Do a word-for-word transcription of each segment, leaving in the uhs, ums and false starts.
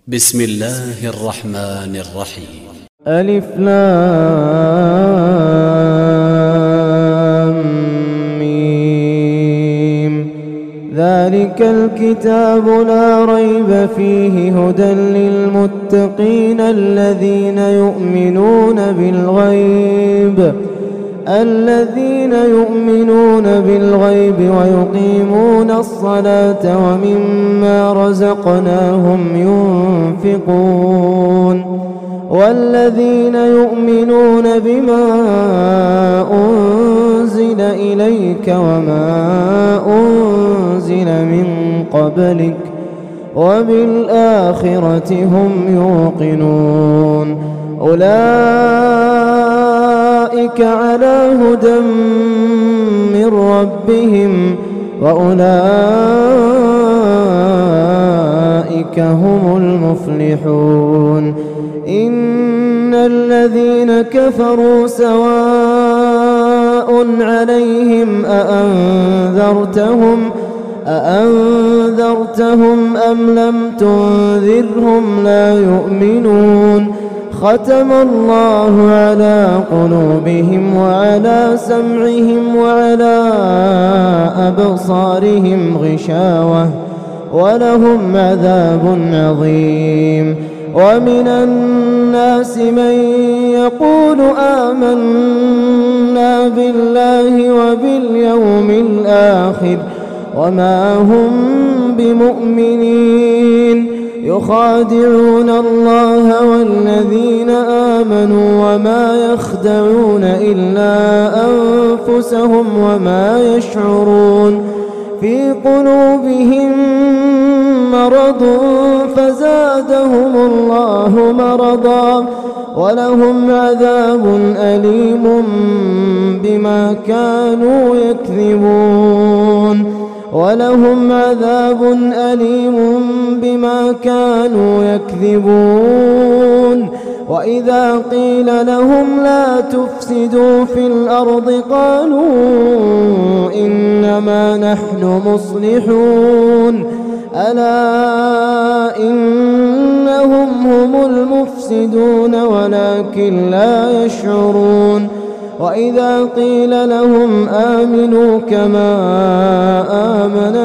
بسم الله الرحمن الرحيم. ألف لام ميم. ذلك الكتاب لا ريب فيه هدى للمتقين الذين يؤمنون بالغيب الذين يؤمنون بالغيب ويقيمون الصلاة ومما رزقناهم ينفقون والذين يؤمنون بما أنزل إليك وما أنزل من قبلك وبالآخرة هم يوقنون أولئك على هدى من ربهم وأولئك هم المفلحون إن الذين كفروا سواء عليهم أأنذرتهم أأنذرتهم أم لم تنذرهم لا يؤمنون ختم الله على قلوبهم وعلى سمعهم وعلى أبصارهم غشاوة ولهم عذاب عظيم ومن الناس من يقول آمنا بالله وباليوم الآخر وما هم بمؤمنين يخادعون الله والذين آمنوا وما يخدعون إلا أنفسهم وما يشعرون في قلوبهم مرض فزادهم الله مرضا ولهم عذاب أليم بما كانوا يكذبون ولهم عذاب أليم بما كانوا يكذبون وإذا قيل لهم لا تفسدوا في الأرض قالوا إنما نحن مصلحون ألا إنهم هم المفسدون ولكن لا يشعرون وإذا قيل لهم آمنوا كما آمن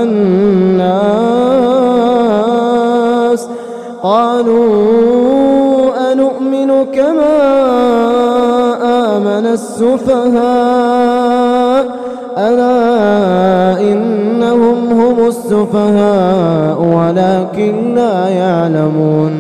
الناس قالوا أنؤمن كما آمن السفهاء ألا إنهم هم السفهاء ولكن لا يعلمون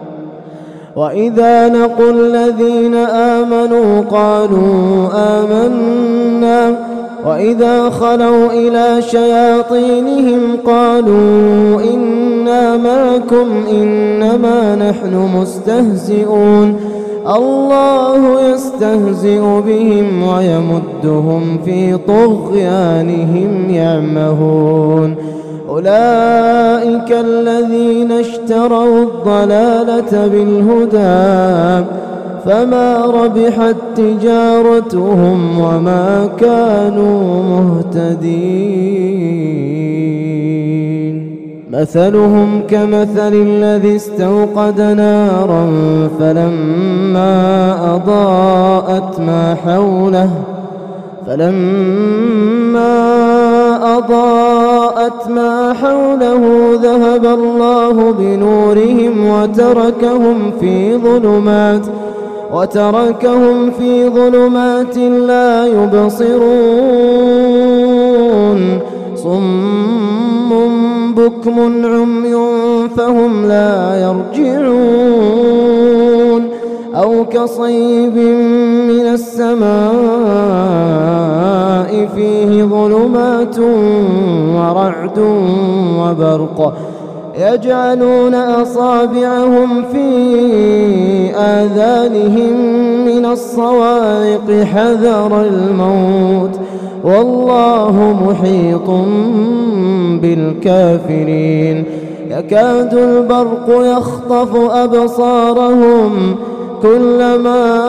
وإذا لقوا الذين آمنوا قالوا آمنا وإذا خلوا إلى شياطينهم قالوا إنا معكم إنما نحن مستهزئون الله يستهزئ بهم ويمدهم في طغيانهم يعمهون أولئك الذين اشتروا الضلالة بالهدى فما ربحت تجارتهم وما كانوا مهتدين مثلهم كمثل الذي استوقد نارا فلما أضاءت ما حوله فلما أضاءت ما حوله ذهب الله بنورهم وتركهم في ظلمات وتركهم في ظلمات لا يبصرون صم بكم عمي فهم لا يرجعون أو كصيب من السماء فيه ظلمات ورعد وبرق يجعلون أصابعهم في آذانهم من الصواعق حذر الموت والله محيط بالكافرين يكاد البرق يخطف أبصارهم كلما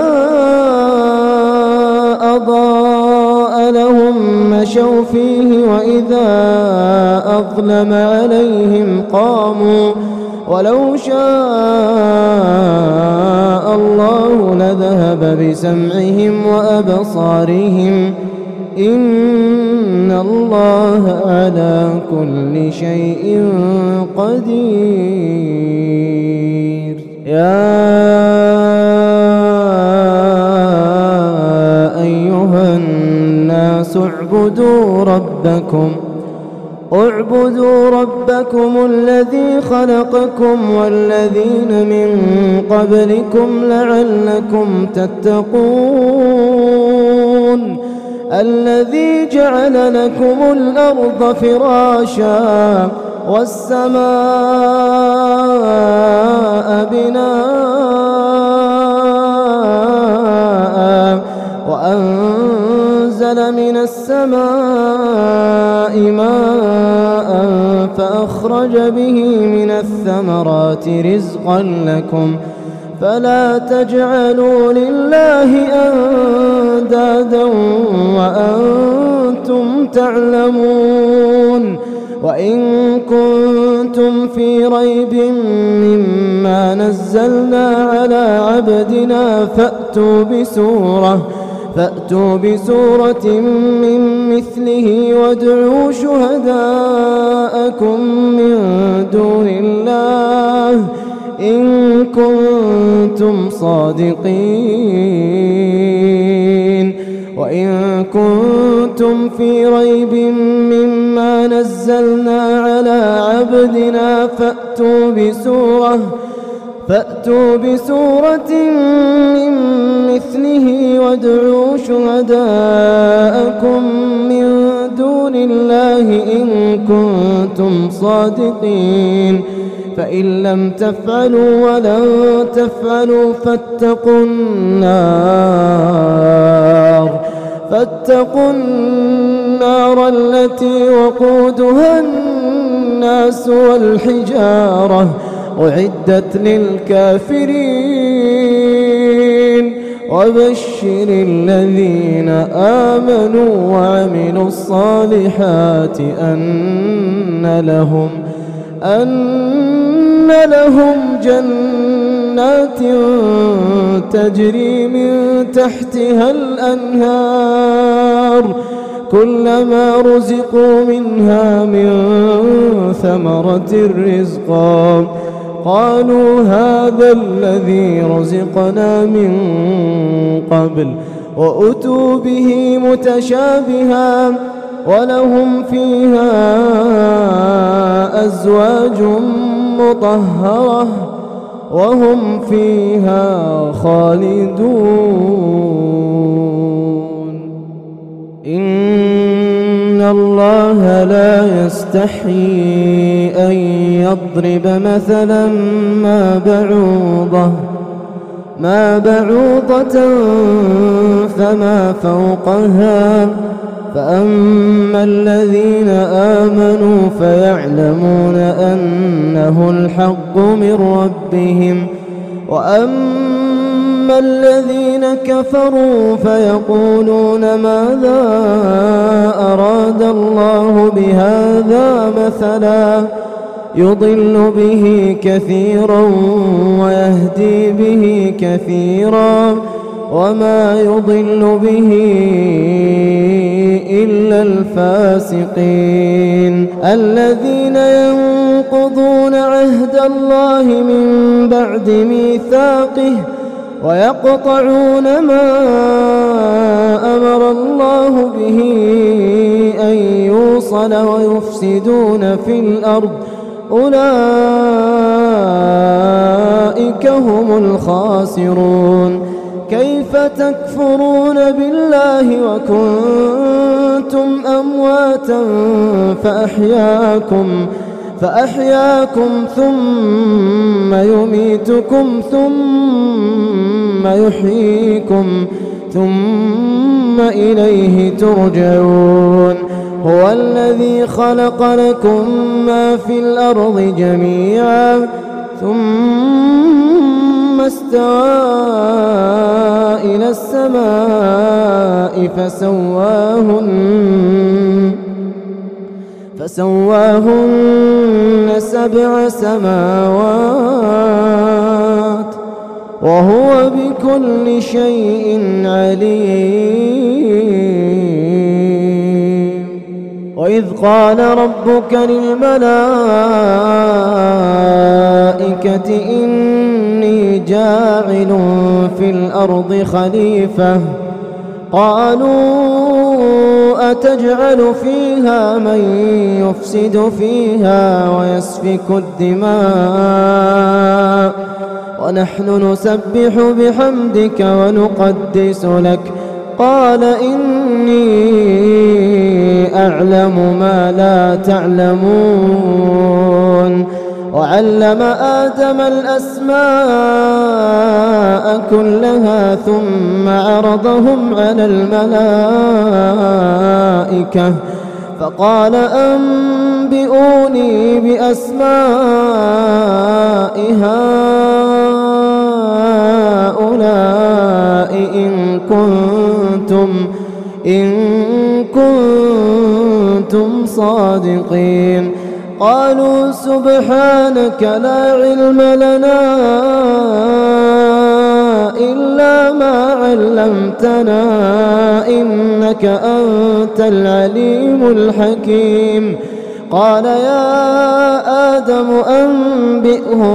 أضاء لهم مشوا فيه وإذا أظلم عليهم قاموا ولو شاء الله لذهب بسمعهم وأبصارهم إن الله على كل شيء قدير. يا أيها الناس اعبدوا ربكم اعبدوا ربكم الذي خلقكم والذين من قبلكم لعلكم تتقون الذي جعل لكم الأرض فراشا والسماء بناء وأنزل من السماء ماء فأخرج به من الثمرات رزقا لكم فلا تجعلوا لله أندادا وأنتم تعلمون. وإن كنتم في ريب مما نزلنا على عبدنا فأتوا بسورة فأتوا بسورة من مثله وادعوا شهداءكم من دون الله إن كنتم صادقين. وإن كنتم في ريب مما نزلنا على عبدنا فأتوا بسورة فأتوا بسورة من مثله وادعوا شهداءكم من دون الله إن كنتم صادقين. فإن لم تفعلوا ولن تفعلوا فاتقوا النار فاتقوا النار التي وقودها الناس والحجارة أعدت للكافرين. وبشر الذين آمنوا وعملوا الصالحات أن لهم أن لهم جنات تجري من تحتها الأنهار كلما رزقوا منها من ثمرة رزقا قالوا هذا الذي رزقنا من قبل وأتوا به متشابها ولهم فيها أزواج مطهرة وهم فيها خالدون. إن الله لا يستحيي أن يضرب مثلا ما بعوضة ما بعوضة فما فوقها فأما الذين آمنوا فيعلمون أنه الحق من ربهم وأما الذين كفروا فيقولون ماذا أراد الله بهذا مثلا يضل به كثيرا ويهدي به كثيرا وما يضل به إلا الفاسقين الذين ينقضون عهد الله من بعد ميثاقه ويقطعون ما أمر الله به أن يوصل ويفسدون في الأرض أولئك هم الخاسرون. كيف تكفرون بالله وكنتم أمواتا فأحياكم فأحياكم ثم يميتكم ثم يحييكم ثم إليه ترجعون. هو الذي خلق لكم ما في الأرض جميعا ثم استوى إلى السماء فسواهن فسواهن سبع سماوات وهو بكل شيء عليم. وإذ قال ربك للملائكة إني جاعل في الأرض خليفة قالوا أتجعل فيها من يفسد فيها ويسفك الدماء ونحن نسبح بحمدك ونقدس لك قال إني أعلم ما لا تعلمون. وعلم آدم الأسماء كلها ثم عرضهم على الملائكة فقال أنبئوني بأسماء هؤلاء إن كنتم إن كنتم صادقين. قالوا سبحانك لا علم لنا إلا ما علمتنا إنك أنت العليم الحكيم. قال يا آدم أنبئهم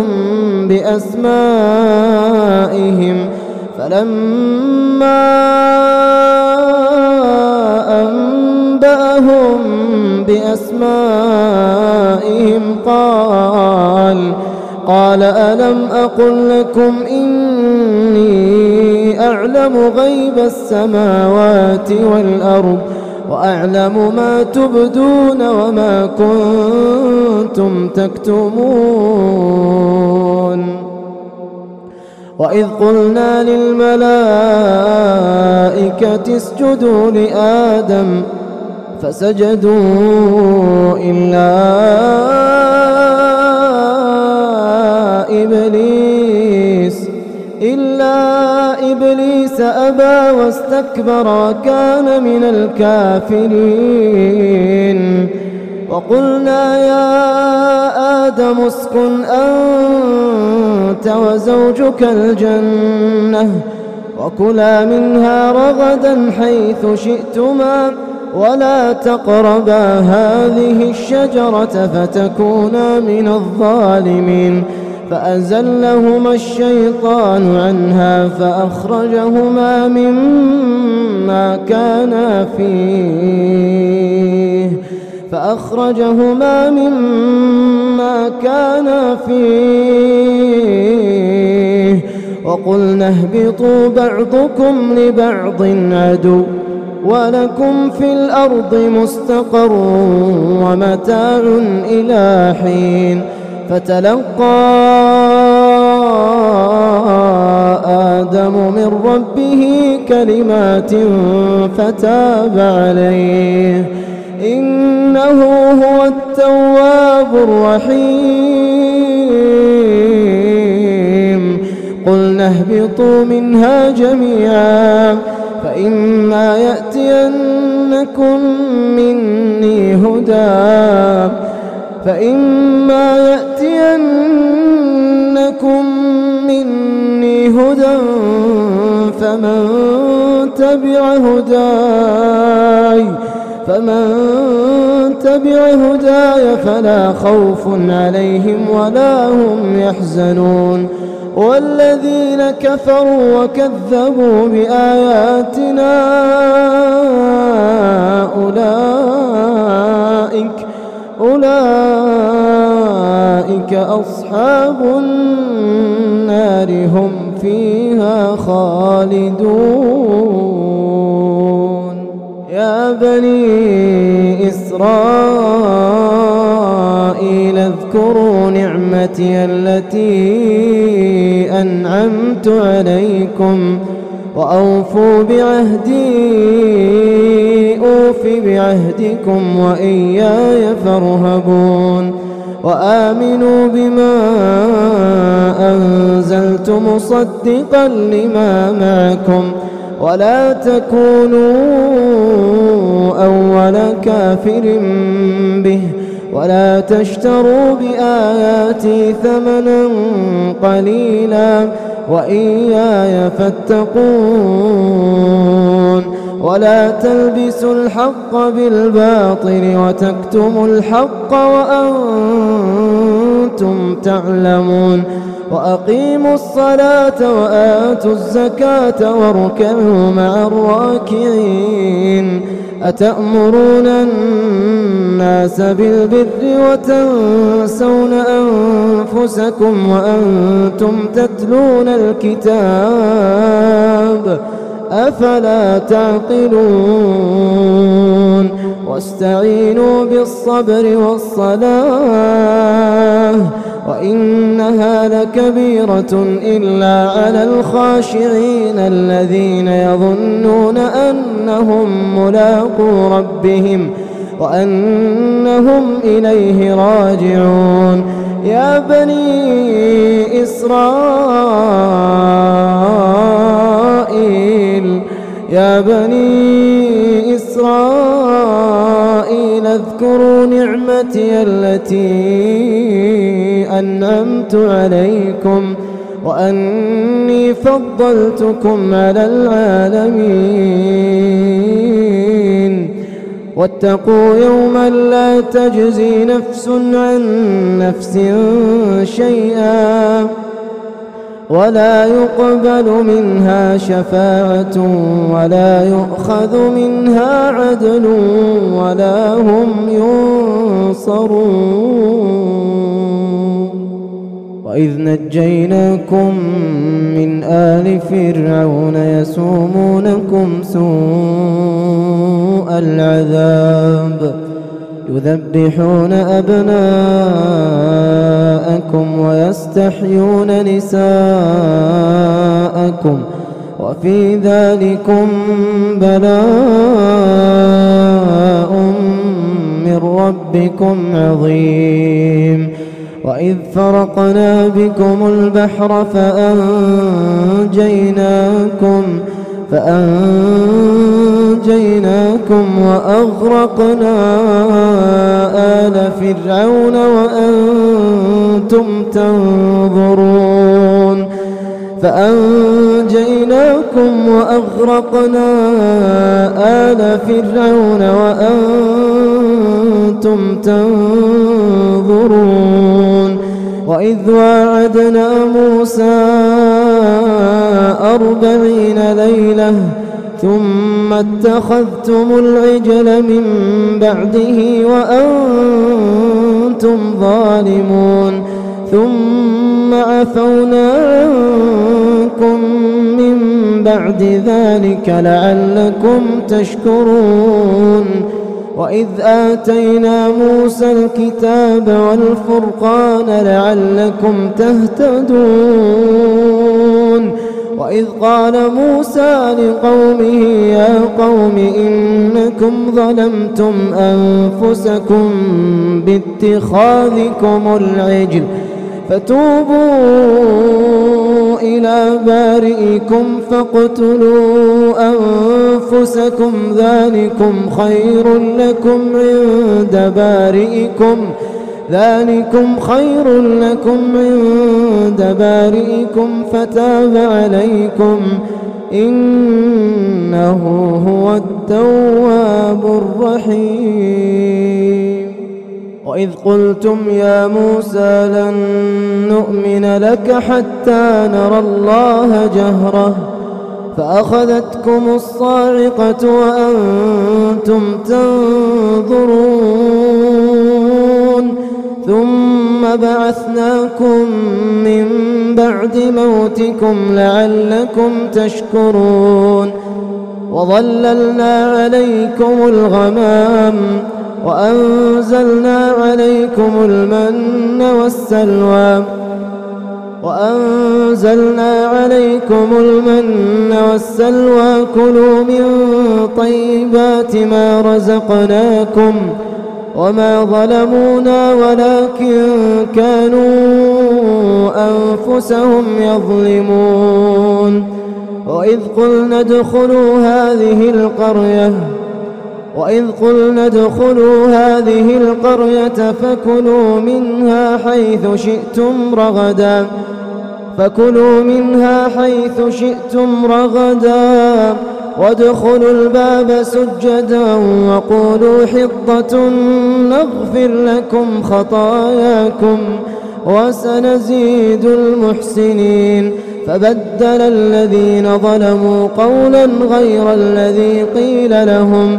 بأسمائهم فلما أنبأهم بأسمائهم قال قال ألم أقل لكم إني أعلم غيب السماوات والأرض وأعلم ما تبدون وما كنتم تكتمون. وإذ قلنا للملائكة اسجدوا لآدم فسجدوا إلا إبليس إلا إبليس أبى واستكبر وكان من الكافرين. وقلنا يا آدم اسكن أنت وزوجك الجنة وكلا منها رغدا حيث شئتما ولا تقربا هذه الشجرة فتكونا من الظالمين. فأزلهما الشيطان عنها فأخرجهما مما كانا فيه فأخرجهما مما كانا فيه وقلنا اهبطوا بعضكم لبعض عدو ولكم في الأرض مستقر ومتاع إلى حين. فتلقى آدم من ربه كلمات فتاب عليه إنه هو التواب الرحيم. قلنا اهبطوا منها جميعا فإما يأتينكم مني هدى فإما يأتينكم مني هدى فمن تبع هداي فمن تبع هداي فلا خوف عليهم ولا هم يحزنون. والذين كفروا وكذبوا بآياتنا أولئك أولئك أصحاب النار هم فيها خالدون. يا بني إسرائيل اذكروا نعمتي التي أنعمت عليكم وأوفوا بعهدي أوف بعهدكم وإياي فارهبون. وآمنوا بما أنزلت مصدقا لما معكم ولا تكونوا أول كافر به ولا تشتروا بآياتي ثمنا قليلا وإياي فاتقون ولا تلبسوا الحق بالباطل وتكتموا الحق وأنتم تعلمون وأقيموا الصلاة وآتوا الزكاة واركعوا مع الراكعين أتأمرون الناس بالبر وتنسون أنفسكم وأنتم تتلون الكتاب أفلا تعقلون واستعينوا بالصبر والصلاة وإنها لكبيرة إلا على الخاشعين الذين يظنون أنهم ملاقو ربهم وأنهم إليه راجعون يا بني إسرائيل يا بني إسرائيل اذكروا نعمتي التي أنعمت عليكم وأني فضلتكم على العالمين واتقوا يوما لا تجزي نفس عن نفس شيئا ولا يقبل منها شفاعة ولا يؤخذ منها عدل ولا هم ينصرون وإذ نجيناكم من آل فرعون يسومونكم سوء العذاب يذبحون أبناءكم ويستحيون نساءكم وفي ذلكم بلاء من ربكم عظيم وإذ فرقنا بكم البحر فأنجيناكم فأنجيناكم وأغرقنا آل فرعون وأنتم تنظرون فأنجيناكم وأغرقنا آل فرعون وأنتم تنظرون وإذ واعدنا موسى أربعين ليلة ثم اتخذتم العجل من بعده وأنتم ظالمون ثم عفونا عنكم من بعد ذلك لعلكم تشكرون وإذ آتينا موسى الكتاب والفرقان لعلكم تهتدون وإذ قال موسى لقومه يا قوم إنكم ظلمتم أنفسكم باتخاذكم العجل فتوبوا إلى بارئكم فاقتلوا أنفسكم ذلكم خير لكم عند بارئكم ذلكم خير لكم عند بارئكم فتاب عليكم إنه هو التواب الرحيم وإذ قلتم يا موسى لن نؤمن لك حتى نرى الله جهرة فأخذتكم الصاعقة وأنتم تنظرون ثم بعثناكم من بعد موتكم لعلكم تشكرون وظللنا عليكم الغمام وأنزلنا عليكم المن والسلوى وأنزلنا عليكم المن والسلوى كلوا من طيبات ما رزقناكم وما ظلمونا ولكن كانوا أنفسهم يظلمون وإذ قلنا ادخلوا هذه القرية وإذ قلنا ادخلوا هذه القرية فكلوا منها حيث شئتم رغدا فكلوا منها حيث شئتم رغدا وادخلوا الباب سجدا وقولوا حطة نغفر لكم خطاياكم وسنزيد المحسنين. فبدل الذين ظلموا قولا غير الذي قيل لهم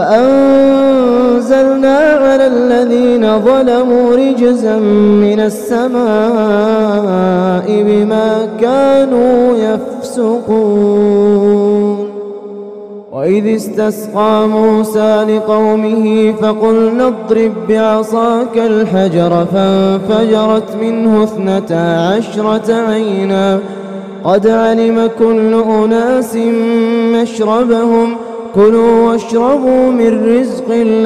فأنزلنا على الذين ظلموا رجزا من السماء بما كانوا يفسقون. وإذ استسقى موسى لقومه فقلنا اضرب بعصاك الحجر فانفجرت منه اثنتا عشرة عينا قد علم كل أناس مشربهم كلوا واشربوا من رزق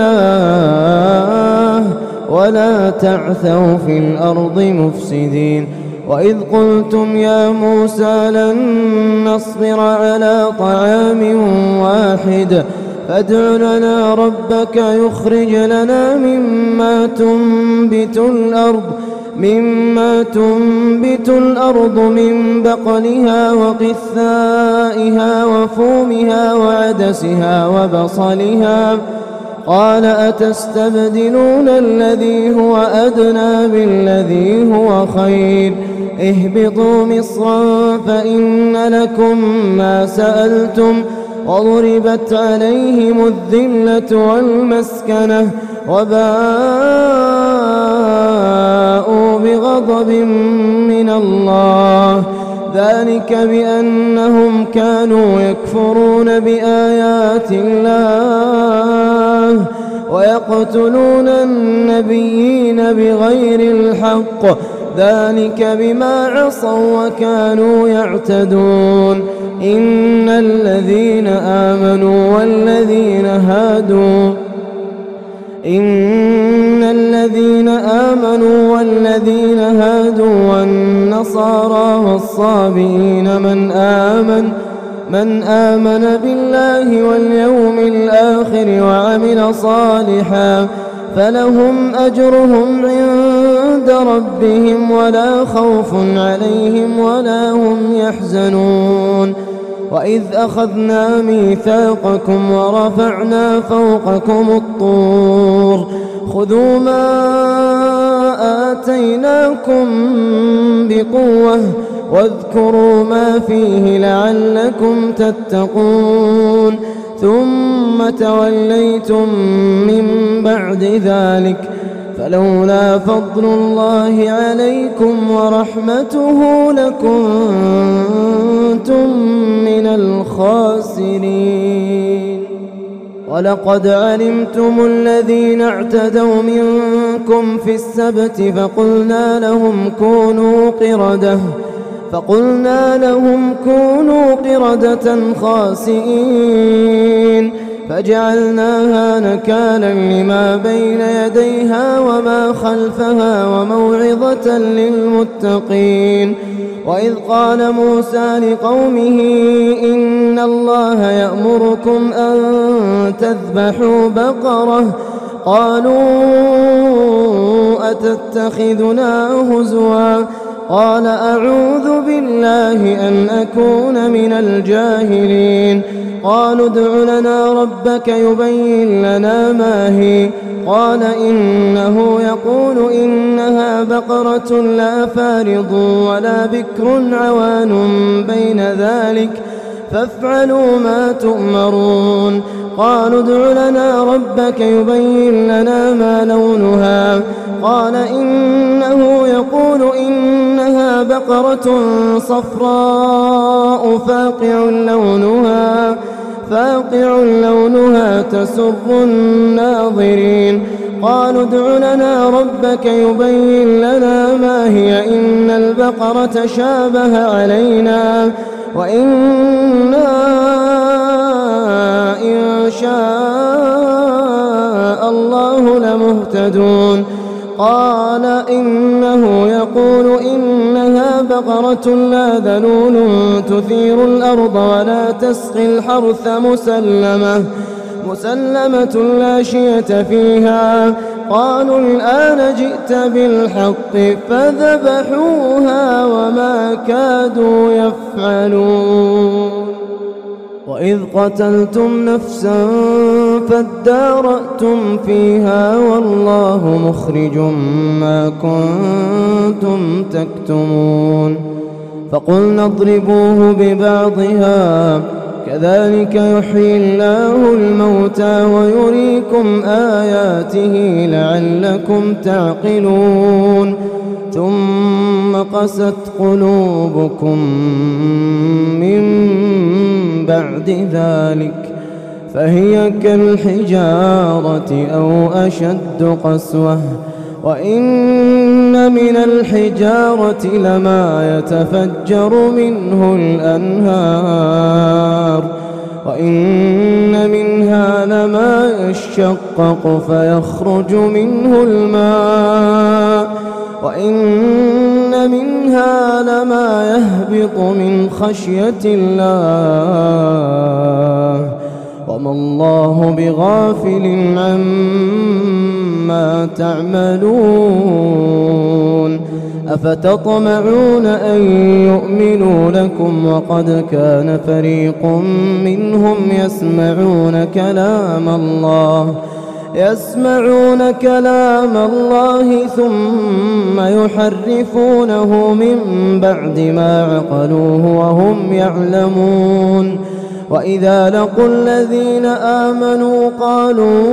الله ولا تعثوا في الأرض مفسدين. وإذ قلتم يا موسى لن نصبر على طعام واحد فادع لنا ربك يخرج لنا مما تنبت الأرض مما تنبت الأرض من بقلها وقثائها وفومها وعدسها وبصلها قال أتستبدلون الذي هو أدنى بالذي هو خير اهبطوا مصرا فإن لكم ما سألتم وضربت عليهم الذلة والمسكنة وباءوا بغضب من الله ذلك بأنهم كانوا يكفرون بآيات الله ويقتلون النبيين بغير الحق ذلك بما عصوا وكانوا يعتدون. إن الذين آمنوا والذين هادوا إن الذين آمنوا والذين هادوا والنصارى والصابئين من آمن من آمن بالله واليوم الآخر وعمل صالحا فلهم أجرهم عند ربهم ولا خوف عليهم ولا هم يحزنون. وإذ أخذنا ميثاقكم ورفعنا فوقكم الطور خذوا ما آتيناكم بقوة واذكروا ما فيه لعلكم تتقون ثم توليتم من بعد ذلك فلولا فضل الله عليكم ورحمته لكنتم من الخاسرين. ولقد علمتم الذين اعتدوا منكم في السبت فقلنا لهم كونوا قردة فقلنا لهم كونوا قردة خاسئين فجعلناها نكالا لما بين يديها وما خلفها وموعظة للمتقين. وإذ قال موسى لقومه إن الله يأمركم أن تذبحوا بقرة قالوا أتتخذنا هزوا قال أعوذ بالله أن أكون من الجاهلين. قالوا ادع لنا ربك يبين لنا ما هي قال إنه يقول إنها بقرة لا فارض ولا بكر عوان بين ذلك فافعلوا ما تؤمرون. قالوا ادع لنا ربك يبين لنا ما لونها قال إنه يقول إنها بقرة صفراء فاقع لونها فاقع لونها تسر الناظرين. قالوا ادع لنا ربك يبين لنا ما هي إن البقرة شابه علينا وإنا إن شاء الله لمهتدون. قال إنه يقول إنها بقرة لا ذلول تثير الأرض ولا تسقي الحرث مسلمة مسلمة لا شية فيها. قالوا الآن جئت بالحق فذبحوها وما كادوا يفعلون. وإذ قتلتم نفسا فادارأتم فيها والله مخرج ما كنتم تكتمون. فقلنا اضربوه ببعضها كذلك يحيي الله الموتى ويريكم آياته لعلكم تعقلون. ثم قست قلوبكم من بعد ذلك فهي كالحجارة أو أشد قسوة. وإن من الحجارة لما يتفجر منه الأنهار وإن منها لما يشقق فيخرج منه الماء وإن منها لما يهبط من خشية الله وما الله بغافل عما تعملون. أفتطمعون أن يؤمنوا لكم وقد كان فريق منهم يسمعون كلام الله يسمعون كلام الله ثم يحرفونه من بعد ما عقلوه وهم يعلمون. وإذا لقوا الذين آمنوا قالوا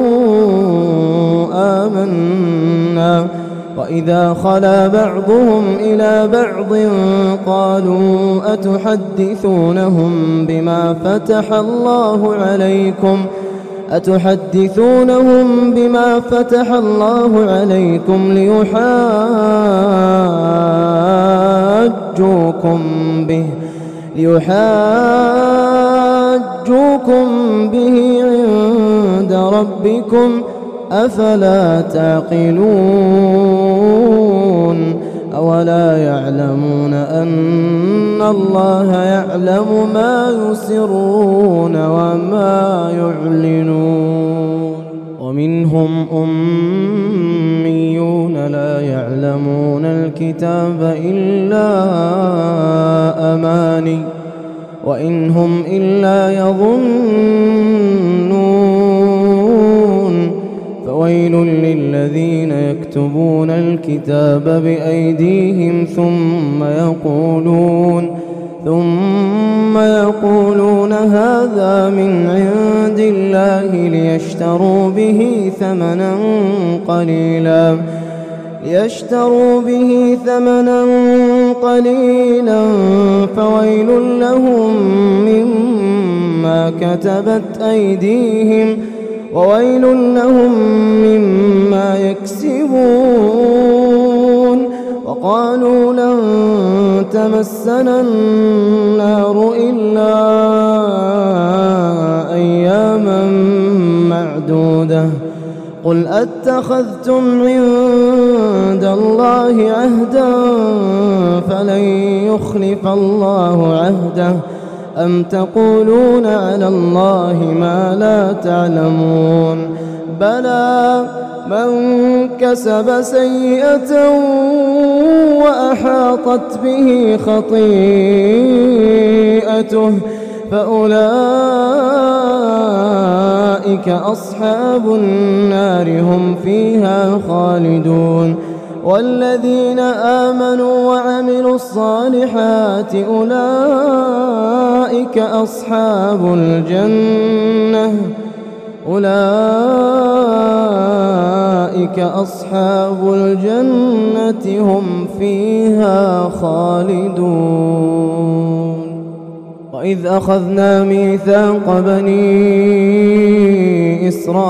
آمنا وإذا خلا بعضهم إلى بعض قالوا أتحدثونهم بما فتح الله عليكم أتحدثونهم بما فتح الله عليكم ليحاجوكم به ليحاجوكم به عند ربكم أفلا تعقلون. أولا يعلمون أن الله يعلم ما يسرون وما يعلنون. ومنهم أميون لا يعلمون الكتاب إلا أماني وإن هم إلا يظنون. فويل للذين يكتبون الكتاب بأيديهم ثم يقولون ثم يقولون هذا من عند الله ليشتروا به ثمنا قليلا ليشتروا به ثمنا قليلا فويل لهم مما كتبت أيديهم وويل لهم مما يكسبون. وقالوا لن تمسنا النار إلا أياما معدودة قل أتخذتم عند الله عهدا فلن يخلف الله عهده أم تقولون على الله ما لا تعلمون. بلى من كسب سيئة وأحاطت به خطيئته فأولئك أصحاب النار هم فيها خالدون. والذين آمنوا وعملوا الصالحات أولئك أصحاب الجنة أولئك أصحاب الجنة هم فيها خالدون. وإذ أخذنا ميثاق بني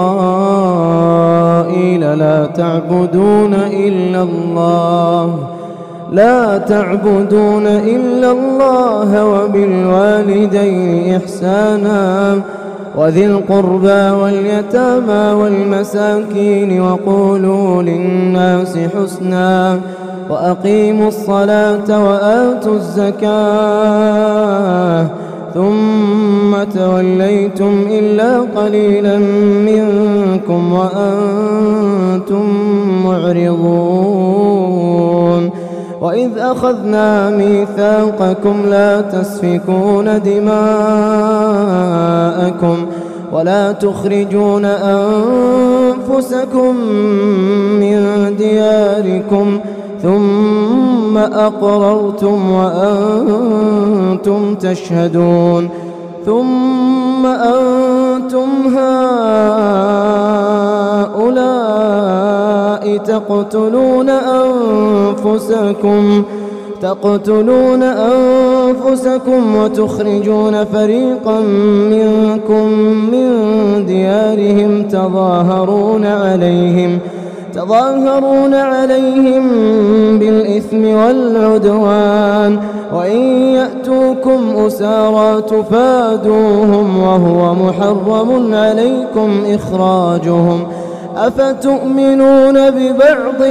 إسرائيل لا تعبدون إلا الله لا تعبدون إلا الله وبالوالدين إحسانا وذي القربى واليتامى والمساكين وقولوا للناس حسنا وأقيموا الصلاة وآتوا الزكاة ثم توليتم إلا قليلا منكم وأنتم معرضون وإذ أخذنا ميثاقكم لا تسفكون دماءكم ولا تخرجون أنفسكم من دياركم ثم أقررتم وأنتم تشهدون ثم أنتم هؤلاء تقتلون أنفسكم تقتلون أنفسكم وتخرجون فريقا منكم من ديارهم تظاهرون عليهم تظاهرون عليهم بالإثم والعدوان وإن يأتوكم أسارى تفادوهم وهو محرم عليكم إخراجهم أفتؤمنون ببعض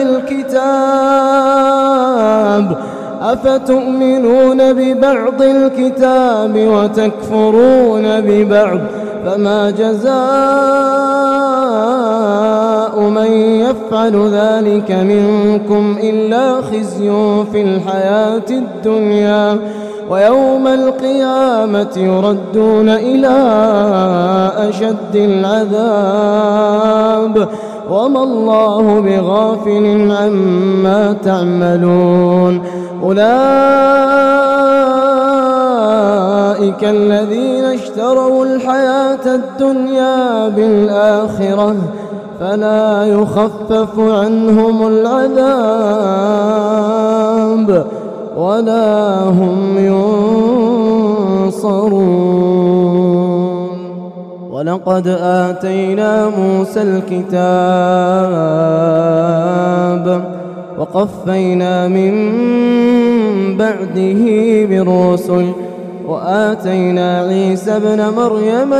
الكتاب أفتؤمنون ببعض الكتاب وتكفرون ببعض فما جزاء من يفعل ذلك منكم إلا خزي في الحياة الدنيا ويوم القيامة يردون إلى أشد العذاب وما الله بغافل عما تعملون أولئك الذين اشتروا الحياة الدنيا بالآخرة فلا يخفف عنهم العذاب ولا هم ينصرون ولقد آتينا موسى الكتاب وقفينا من بعده بالرسل وآتينا عيسى ابن مريم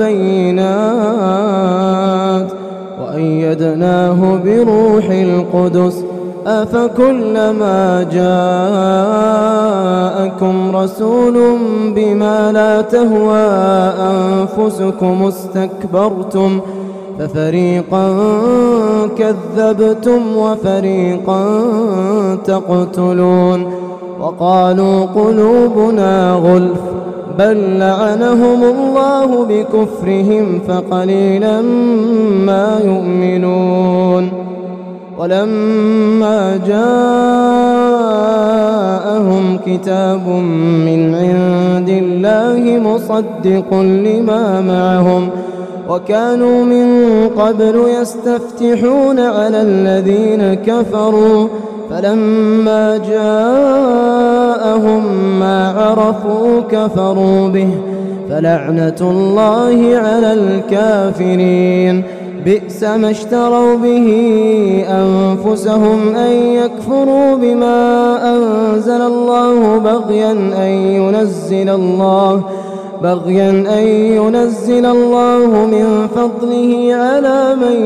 البينات وأيدناه بروح القدس أفكلما جاءكم رسول بما لا تهوى أنفسكم استكبرتم ففريقا كذبتم وفريقا تقتلون وقالوا قلوبنا غلف بل لعنهم الله بكفرهم فقليلا ما يؤمنون ولما جاءهم كتاب من عند الله مصدق لما معهم وكانوا من قبل يستفتحون على الذين كفروا فلما جاءهم ما عرفوا كفروا به فلعنة الله على الكافرين بئس ما اشتروا به أنفسهم أن يكفروا بما أنزل الله بغيا أن ينزل الله بغيا أن ينزل الله من فضله على من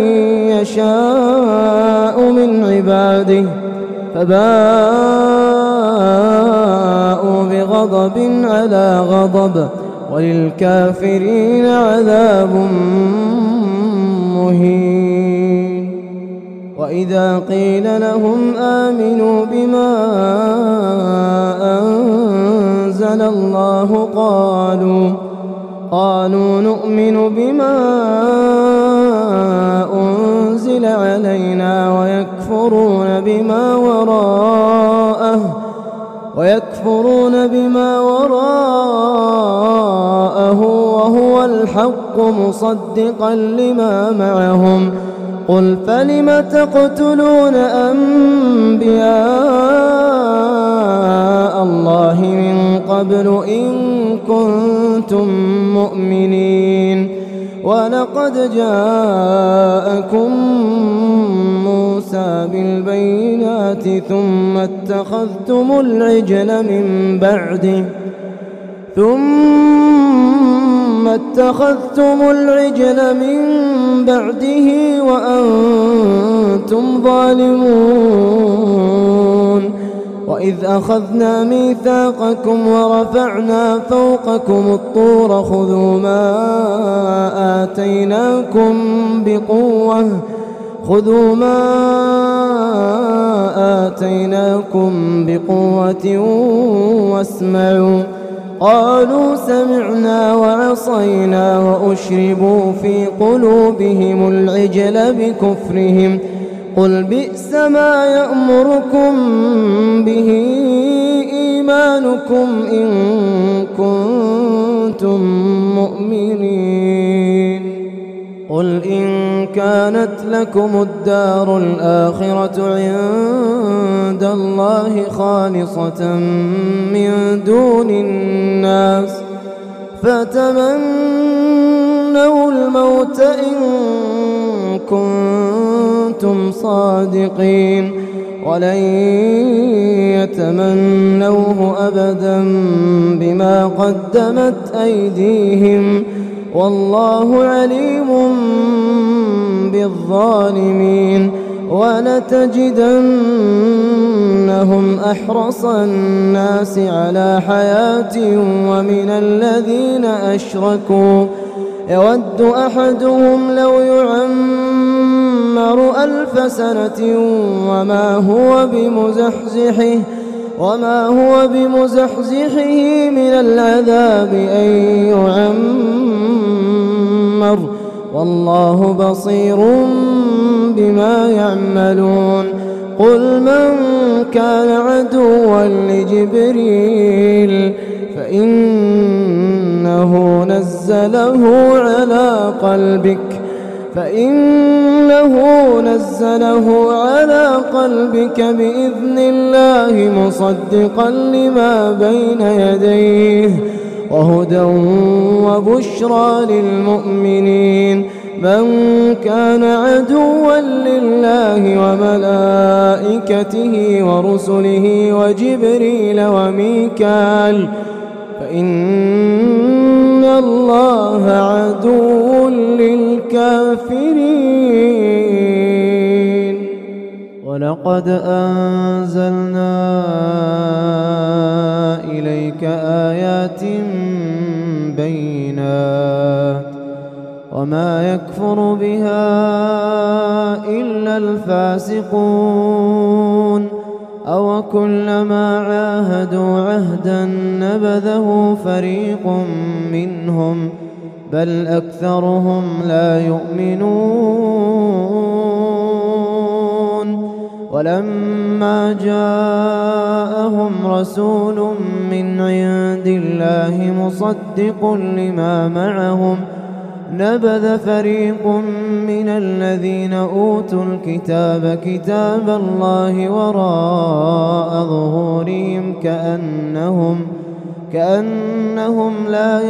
يشاء من عباده فباءوا بغضب على غضب وللكافرين عذاب مهين وإذا قيل لهم آمنوا بما أنزل الله قالوا قالوا نؤمن بما أنزل علينا ويكفرون بما وراءه ويكفرون بما وراءه وهو الحق مصدقا لما معهم قل فلم تقتلون أنبياء الله من قبل إن كنتم مؤمنين ولقد جاءكم موسى بالبينات ثم اتخذتم العجل من بعده ثم اتخذتم العجل من بعده وأنتم ظالمون وإذ أخذنا ميثاقكم ورفعنا فوقكم الطور خذوا ما آتيناكم بقوة خذوا ما آتيناكم بقوة واسمعوا قالوا سمعنا وعصينا وأشربوا في قلوبهم العجل بكفرهم قل بئس ما يأمركم به إيمانكم إن كنتم مؤمنين قل إن كانت لكم الدار الآخرة عند الله خالصة من دون الناس فتمنوا الموت إن كنتم صادقين ولن يتمنوه أبدا بما قدمت أيديهم والله عليم بالظالمين ولتجدنهم أحرص الناس على حياة ومن الذين أشركوا يود أحدهم لو يعمر ألف سنة وما هو بمزحزحه وما هو بمزحزحه من العذاب أن يعمر والله بصير بما يعملون قل من كان عدوا لجبريل فإنه نزله على قلبك فإنه نزله على قلبك بإذن الله مصدقا لما بين يديه وهدى وبشرى للمؤمنين من كان عدوا لله وملائكته ورسله وجبريل وميكال فإن الله عدو للكافرين ولقد أنزلنا إليك آيات بينات وما يكفر بها إلا الفاسقون أو كلما عاهدوا عهدا نبذه فريق منهم بل أكثرهم لا يؤمنون ولما جاءهم رسول من عند الله مصدق لما معهم نبذ فريق من الذين أوتوا الكتاب كتاب الله وراء ظهورهم كأنهم كأنهم لا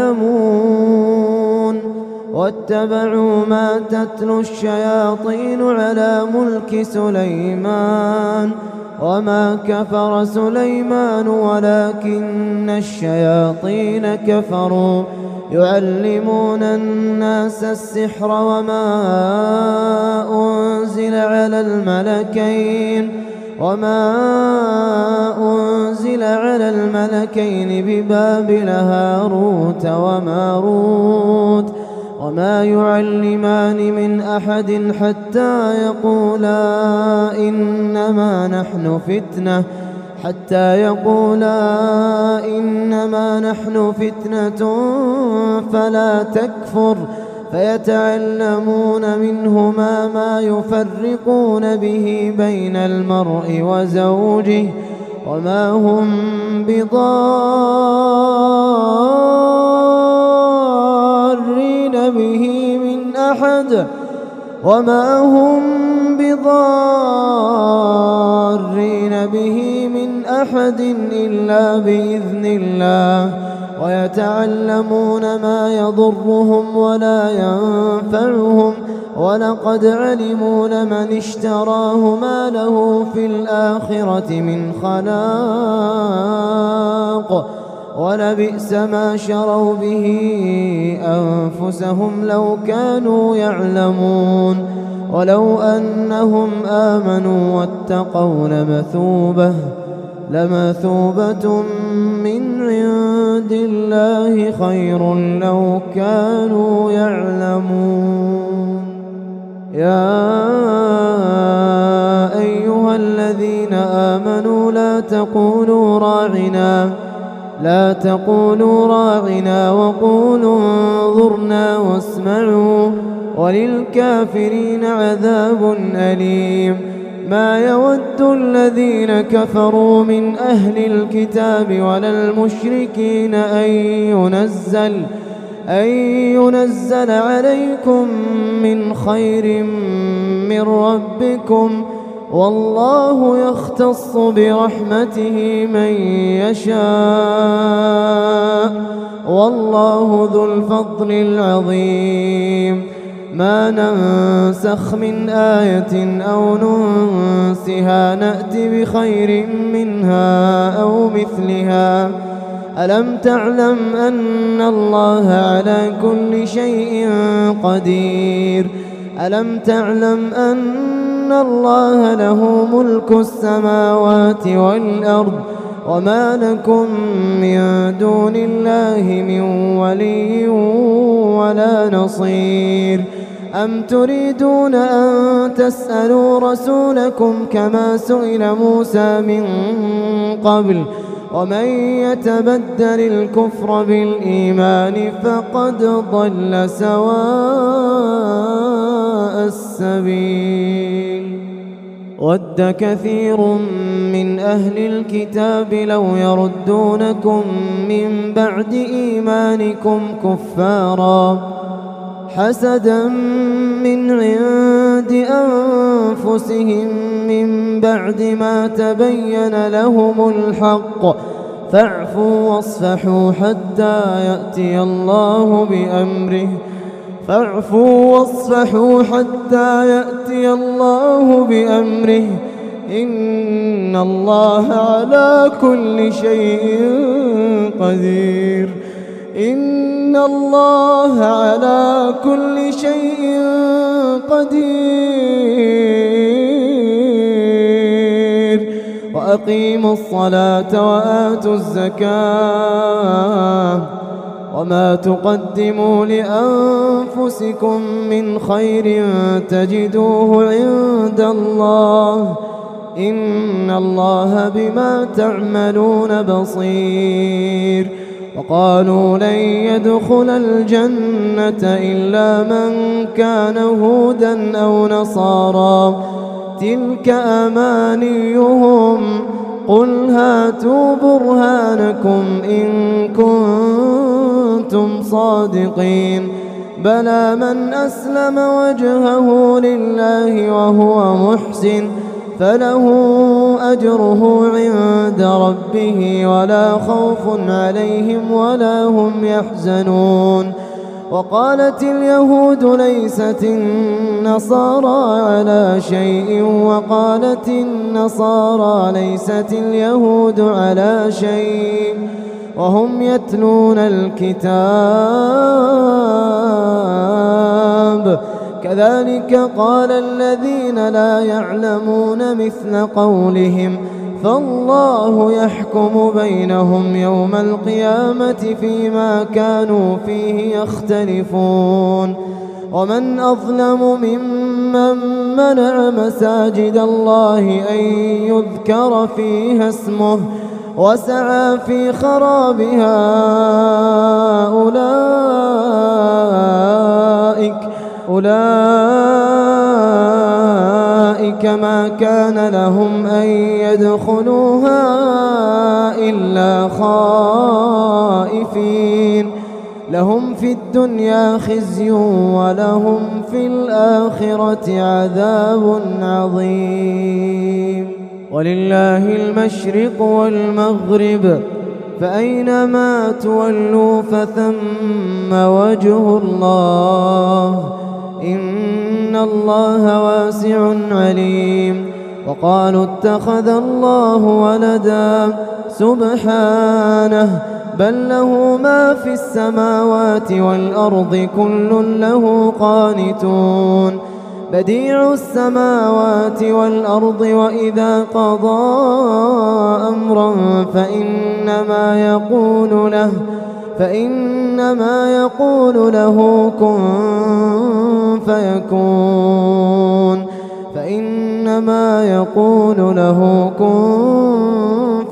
يعلمون واتبعوا ما تتلو الشياطين على ملك سليمان وما كفر سليمان ولكن الشياطين كفروا يعلمون الناس السحر وما أنزل على الملكين وما أنزل على الملكين ببابل هاروت وماروت وما يعلمان من أحد حتى يقولا إنما نحن فتنة حتى يقولا إنما نحن فتنة فلا تكفر فيتعلمون منهما ما يفرقون به بين المرء وزوجه وما هم بضارين به من أحد وما هم بضارين به من أحد إلا بإذن الله ويتعلمون ما يضرهم ولا ينفعهم ولقد علموا لمن اشتراه ما له في الآخرة من خلاق ولبئس ما شروا به أنفسهم لو كانوا يعلمون ولو أنهم آمنوا واتقوا لمثوبة لمثوبة من عند الله خير لو كانوا يعلمون. يا أيها الذين آمنوا لا تقولوا راعنا لا تقولوا راعنا وقولوا انظرنا واسمعوا وللكافرين عذاب أليم. ما يود الذين كفروا من أهل الكتاب ولا المشركين أن ينزل أن ينزل عليكم من خير من ربكم والله يختص برحمته من يشاء والله ذو الفضل العظيم. ما ننسخ من آية أو ننسها نأت بخير منها أو مثلها. ألم تعلم أن الله على كل شيء قدير. ألم تعلم أن الله له ملك السماوات والأرض وما لكم من دون الله من ولي ولا نصير. أم تريدون أن تسألوا رسولكم كما سئل موسى من قبل ومن يتبدل الكفر بالإيمان فقد ضل سواء السبيل. ود كثير من أهل الكتاب لو يردونكم من بعد إيمانكم كفارا حسدا من عند أنفسهم من بعد ما تبين لهم الحق فاعفوا واصفحوا حتى يأتي الله بأمره فاعفوا واصفحوا حتى يأتي الله بأمره إن الله على كل شيء قدير. إن الله على كل شيء قدير. وأقيموا الصلاة وآتوا الزكاة وما تقدموا لأنفسكم من خير تجدوه عند الله إن الله بما تعملون بصير. وقالوا لن يدخل الجنة إلا من كان هودا أو نصارى تلك أمانيهم قل هاتوا برهانكم إن كنتم صادقين. بلى من أسلم وجهه لله وهو محسن فله أجره عند ربه ولا خوف عليهم ولا هم يحزنون. وقالت اليهود ليست النصارى على شيء وقالت النصارى ليست اليهود على شيء وهم يتلون الكتاب كذلك قال الذين لا يعلمون مثل قولهم فالله يحكم بينهم يوم القيامة فيما كانوا فيه يختلفون. ومن أظلم ممن منع مساجد الله أن يذكر فيها اسمه وسعى في خرابها أولئك أولئك ما كان لهم أن يدخلوها إلا خائفين لهم في الدنيا خزي ولهم في الآخرة عذاب عظيم. ولله المشرق والمغرب فأينما تولوا فثم وجه الله إن الله واسع عليم. وقالوا اتخذ الله ولدا سبحانه بل له ما في السماوات والأرض كل له قانتون. بديع السماوات والأرض وإذا قضى أمرا فإنما يقول له فإنما يقول له كن فيكون فإنما يقول له كن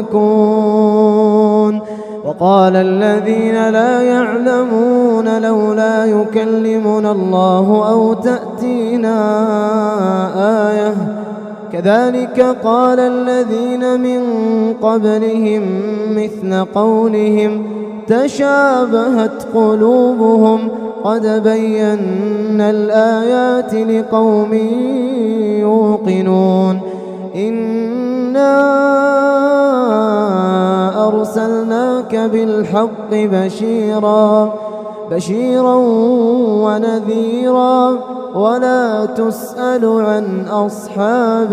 فيكون وقال الذين لا يعلمون لولا يكلمنا الله أو تأتينا آية كذلك قال الذين من قبلهم مثل قولهم تشابهت قلوبهم قد بينا الآيات لقوم يوقنون إنا أرسلناك بالحق بشيرا بشيرا ونذيرا ولا تسأل عن أصحاب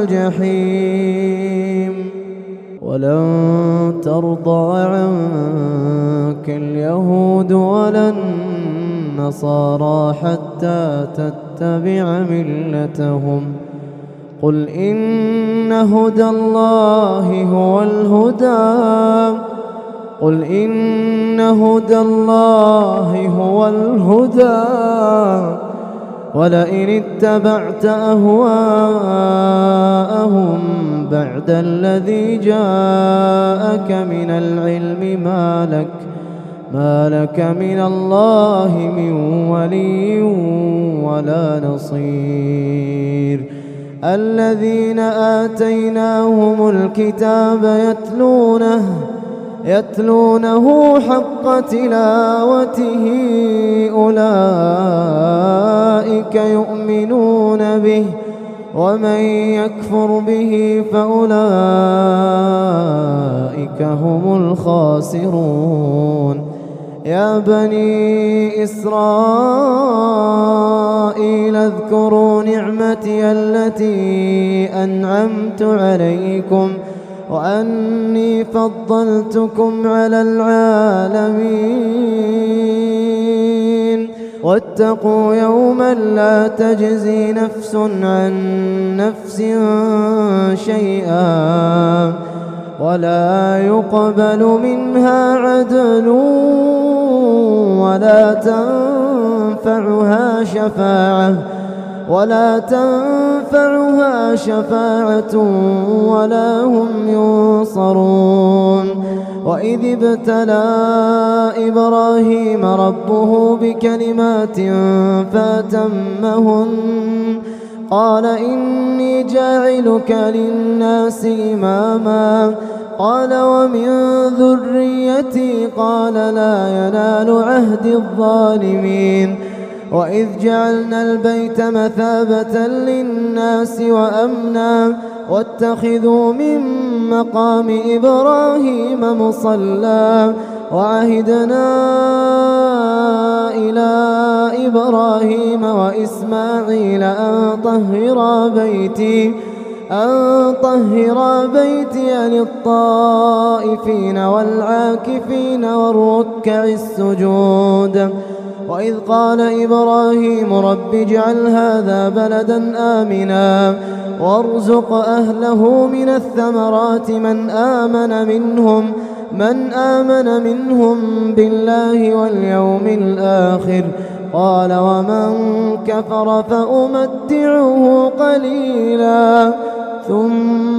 الجحيم ولن ترضى عنك اليهود ولا النصارى حتى تتبع ملتهم قل إن هدى الله هو الهدى قل إن هدى الله هو الهدى ولئن اتبعت أهواءهم بعد الذي جاءك من العلم ما لك ما لك من الله من ولي ولا نصير الذين آتيناهم الكتاب يتلونه يتلونه حق تلاوته أولئك يؤمنون به ومن يكفر به فأولئك هم الخاسرون يا بني إسرائيل اذكروا نعمتي التي أنعمت عليكم وأني فضلتكم على العالمين واتقوا يوما لا تجزي نفس عن نفس شيئا ولا يقبل منها عدل ولا تنفعها شفاعة ولا تنفعها شفاعة ولا هم ينصرون وإذ ابتلى إبراهيم ربه بكلمات فأتمهن قال إني جاعلك للناس إماما قال ومن ذريتي قال لا ينال عهد الظالمين وإذ جعلنا البيت مثابة للناس وأمنا واتخذوا من مقام إبراهيم مصلى وعهدنا إلى إبراهيم وإسماعيل أن طهرا بيتي أن طهرا بيتي للطائفين والعاكفين والركع السجود وإذ قال إبراهيم رب اجعل هذا بلدا آمنا وارزق أهله من الثمرات من آمن منهم من آمن منهم بالله واليوم الآخر قال ومن كفر فأمتعه قليلا ثم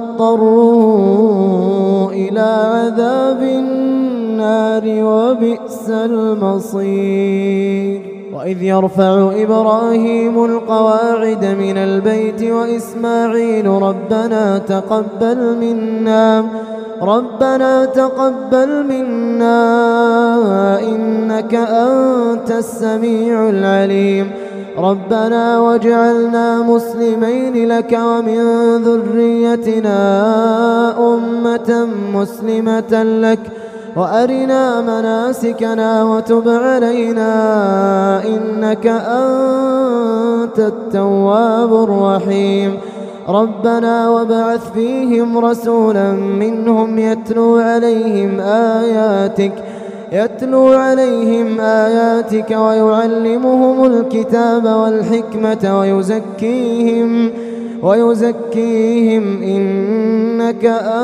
أضطره إلى عذاب النار وبئس المصير وإذ يرفع إبراهيم القواعد من البيت وإسماعيل ربنا تقبل منا ربنا تقبل منا إنك أنت السميع العليم ربنا واجعلنا مسلمين لك ومن ذريتنا أمة مسلمة لك وأرنا مناسكنا وتب علينا إنك أنت التواب الرحيم ربنا وابعث فيهم رسولا منهم يتلو عليهم آياتك يتلو عليهم آياتك ويعلمهم الكتاب والحكمة ويزكيهم ويزكيهم إنك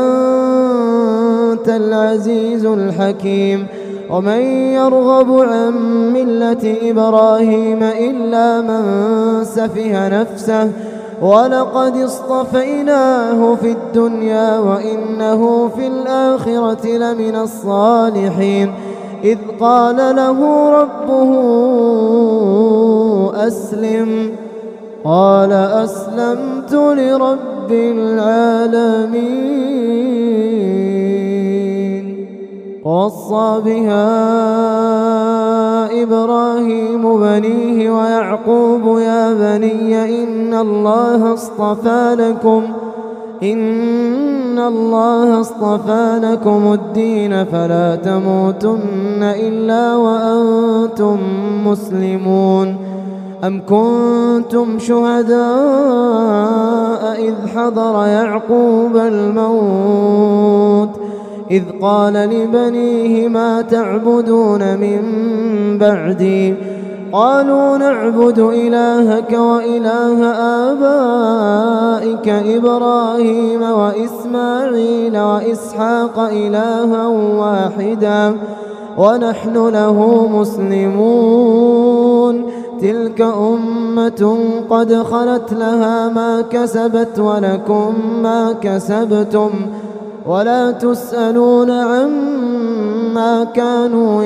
أنت العزيز الحكيم. ومن يرغب عن ملة إبراهيم إلا من سفه نفسه ولقد اصطفيناه في الدنيا وإنه في الآخرة لمن الصالحين. إذ قال له ربه أسلم قال أسلمت لرب العالمين. ووصى بها إبراهيم بنيه ويعقوب يا بني إن الله اصطفى لكم إن الله اصطفى لكم الدين فلا تموتن إلا وأنتم مسلمون. أم كنتم شهداء إذ حضر يعقوب الموت إذ قال لبنيه ما تعبدون من بعدي قالوا نعبد إلهك وإله آبائك إبراهيم وإسماعيل وإسحاق إلها واحدا ونحن له مسلمون. تلك أمة قد خلت لها ما كسبت ولكم ما كسبتم ولا تسألون عما كانوا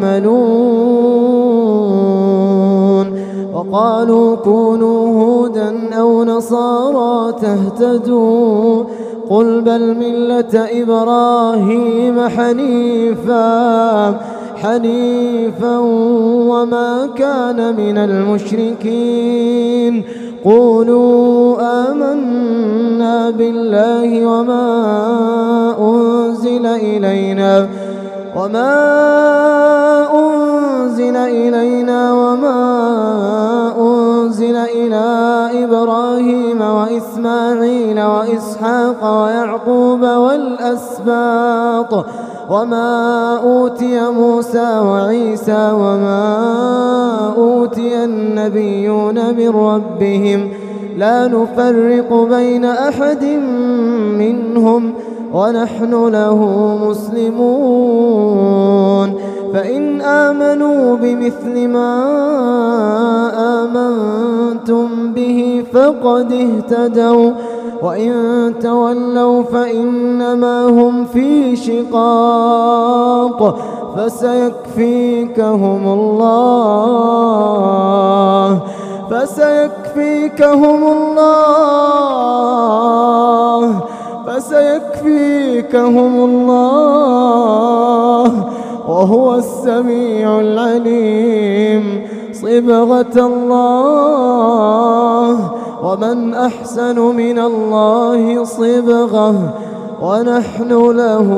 يعملون. وقالوا كونوا هودا أو نصارى تهتدوا قل بل ملة إبراهيم حنيفا حنيفا وما كان من المشركين. قولوا آمنا بالله وما أنزل إلينا وما أنزل إلينا وما أنزل إلى إبراهيم وإسماعيل وإسحاق ويعقوب والأسباط وما أوتي موسى وعيسى وما أوتي النبيون من ربهم لا نفرق بين أحد منهم ونحن له مسلمون. فإن آمنوا بمثل ما آمنتم به فقد اهتدوا وإن تولوا فإنما هم في شقاق فسيكفيكهم الله فسيكفيكهم الله فسيكفيكهم الله وهو السميع العليم. صبغة الله ومن أحسن من الله صبغة ونحن له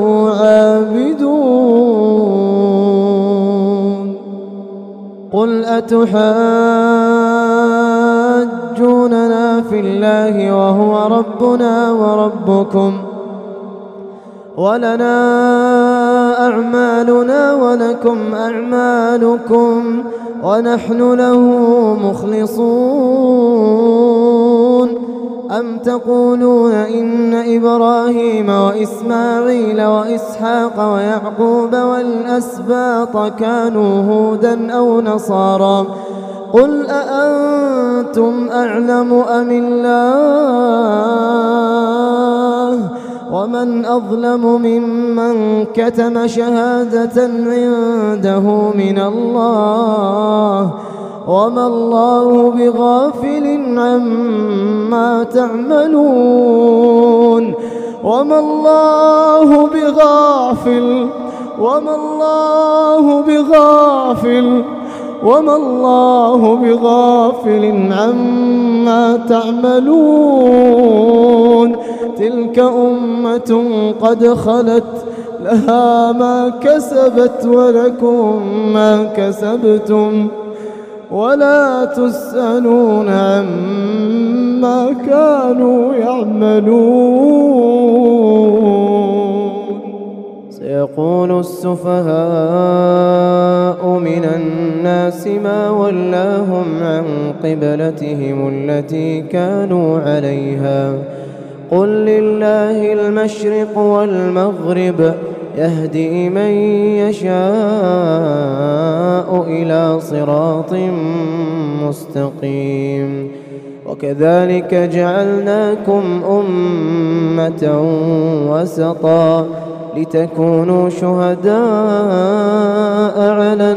عابدون. قل أتحاجوننا في الله وهو ربنا وربكم ولنا أعمالنا ولكم أعمالكم ونحن له مخلصون. أم تقولون إن إبراهيم وإسماعيل وإسحاق ويعقوب والأسباط كانوا هودا أو نصارى قل أأنتم أعلم أم الله ومن أظلم ممن كتم شهادة عنده من الله وما الله بغافل عما تعملون. وما الله بغافل وما الله بغافل وما الله بغافل عما تعملون. تلك أمة قد خلت لها ما كسبت ولكم ما كسبتم ولا تسألون عما كانوا يعملون. سيقول السفهاء من الناس ما ولاهم عن قبلتهم التي كانوا عليها قل لله المشرق والمغرب يهدي من يشاء إلى صراط مستقيم وكذلك جعلناكم أمة وسطا لتكونوا شهداء على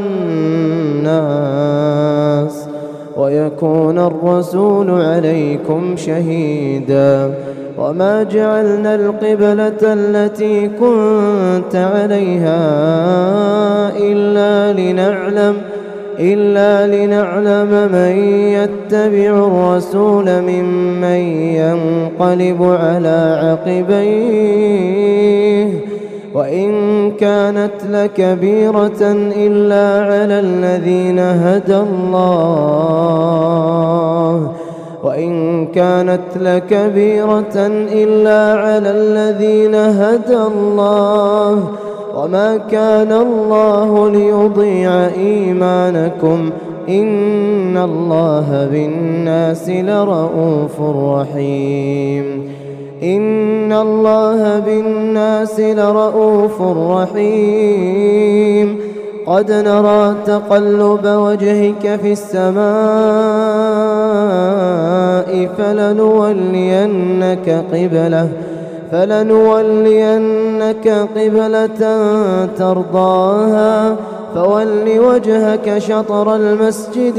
الناس ويكون الرسول عليكم شهيدا وما جعلنا القبلة التي كنت عليها إلا لنعلم إلا لنعلم من يتبع الرسول ممن ينقلب على عقبيه وإن كانت لكبيرة إلا على الذين هدى الله وإن كانت لكبيرة إلا على الذين هدى الله وما كان الله ليضيع إيمانكم إن الله بالناس لرؤوف رحيم إن الله بالناس لرؤوف رحيم قد نرى تقلب وجهك في السماء فلنولينك قبلة فلنولينك قبلة ترضاها فول وجهك شطر المسجد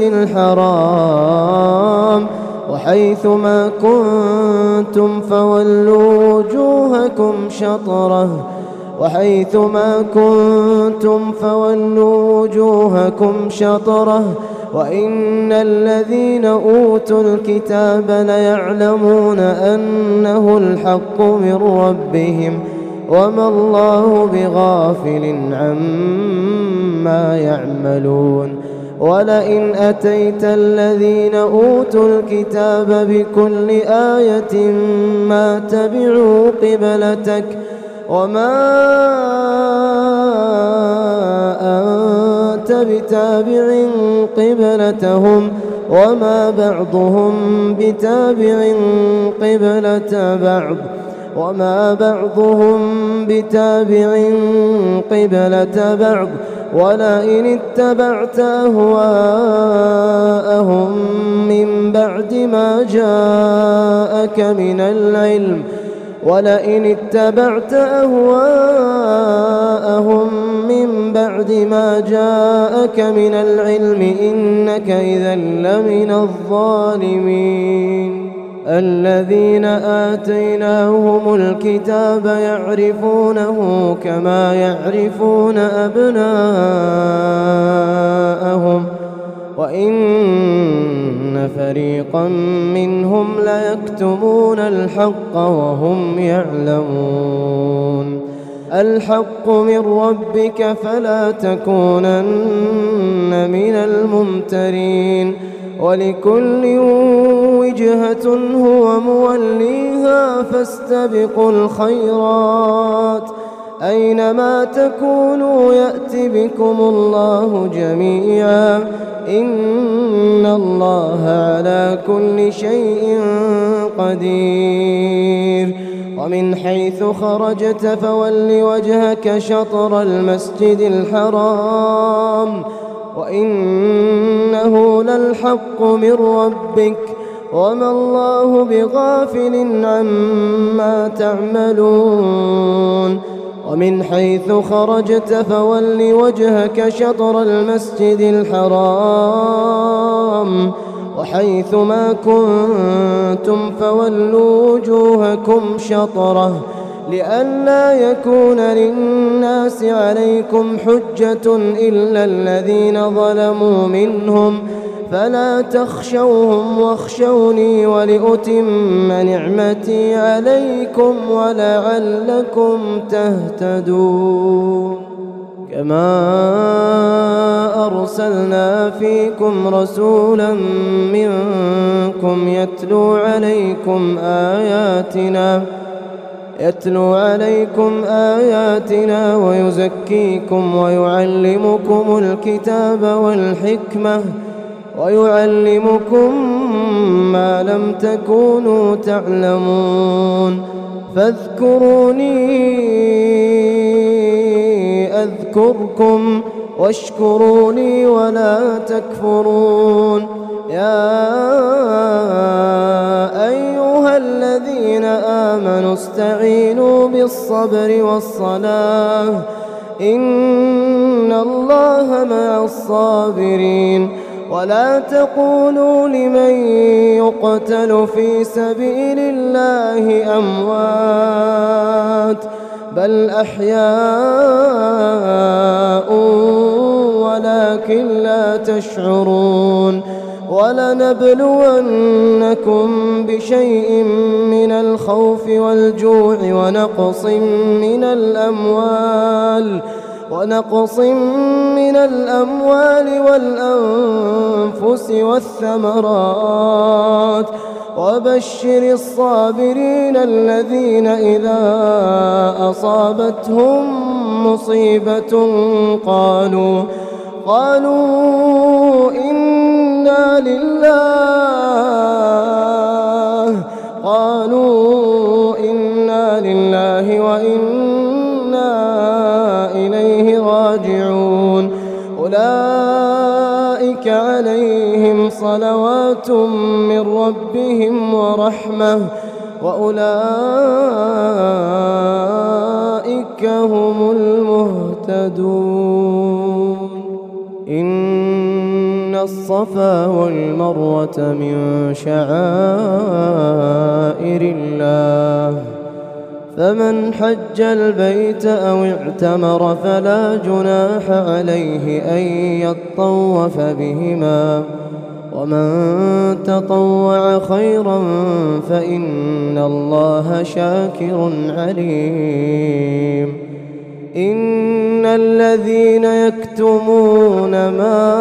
الحرام وحيث ما كنتم فولوا وجوهكم شطره وحيث ما كنتم فولوا وجوهكم شطره وإن الذين أوتوا الكتاب ليعلمون أنه الحق من ربهم وما الله بغافل عما يعملون ولئن أتيت الذين أوتوا الكتاب بكل آية ما تبعوا قبلتك وما أنت بتابع قبلتهم وما بعضهم بتابع قبلة بعض وما بعضهم بتابع قبلة بعض ولئن اتبعت أهواءهم من بعد ما جاءك من العلم ولئن اتبعت أهواءهم من بعد ما جاءك من العلم إنك إذا لمن الظالمين الذين آتيناهم الكتاب يعرفونه كما يعرفون أبناءهم وإن فريقا منهم ليكتمون الحق وهم يعلمون الحق من ربك فلا تكونن من الممترين ولكل وجهة هو موليها فاستبقوا الخيرات أينما تكونوا يأت بكم الله جميعا إن الله على كل شيء قدير ومن حيث خرجت فول وجهك شطر المسجد الحرام وإنه للحق من ربك وما الله بغافل عما تعملون ومن حيث خرجت فول وجهك شطر المسجد الحرام وحيث ما كنتم فولوا وجوهكم شطره لئلا يكون للناس عليكم حجة إلا الذين ظلموا منهم فلا تخشوهم واخشوني ولأتم نعمتي عليكم ولعلكم تهتدون كما أرسلنا فيكم رسولا منكم يتلو عليكم آياتنا يتلو عليكم آياتنا ويزكيكم ويعلمكم الكتاب والحكمة ويعلمكم ما لم تكونوا تعلمون فاذكروني أذكركم واشكروا لي ولا تكفرون. يا أيها الذين آمنوا استعينوا بالصبر والصلاة إن الله مع الصابرين. ولا تقولوا لمن يقتل في سبيل الله أموات بل أحياء ولكن لا تشعرون. ولنبلونكم بشيء من الخوف والجوع ونقص من الأموال ونقص من الأموال والأنفس والثمرات وبشر الصابرين الذين إذا أصابتهم مصيبة قالوا قالوا إنا لله قالوا إنا لله وإنا إليه راجعون. أولئك عليهم صلوات من ربهم ورحمة وأولئك هم المهتدون. إن الصفا والمروة من شعائر الله فمن حج البيت أو اعتمر فلا جناح عليه أن يطوف بهما ومن تطوع خيرا فإن الله شاكر عليم. إن الذين يكتمون ما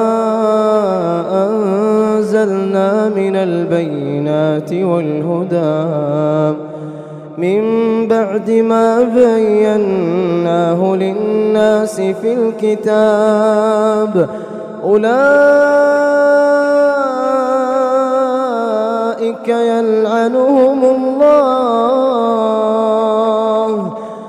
أنزلنا من البينات والهدى من بعد ما بيناه للناس في الكتاب أولئك يلعنهم الله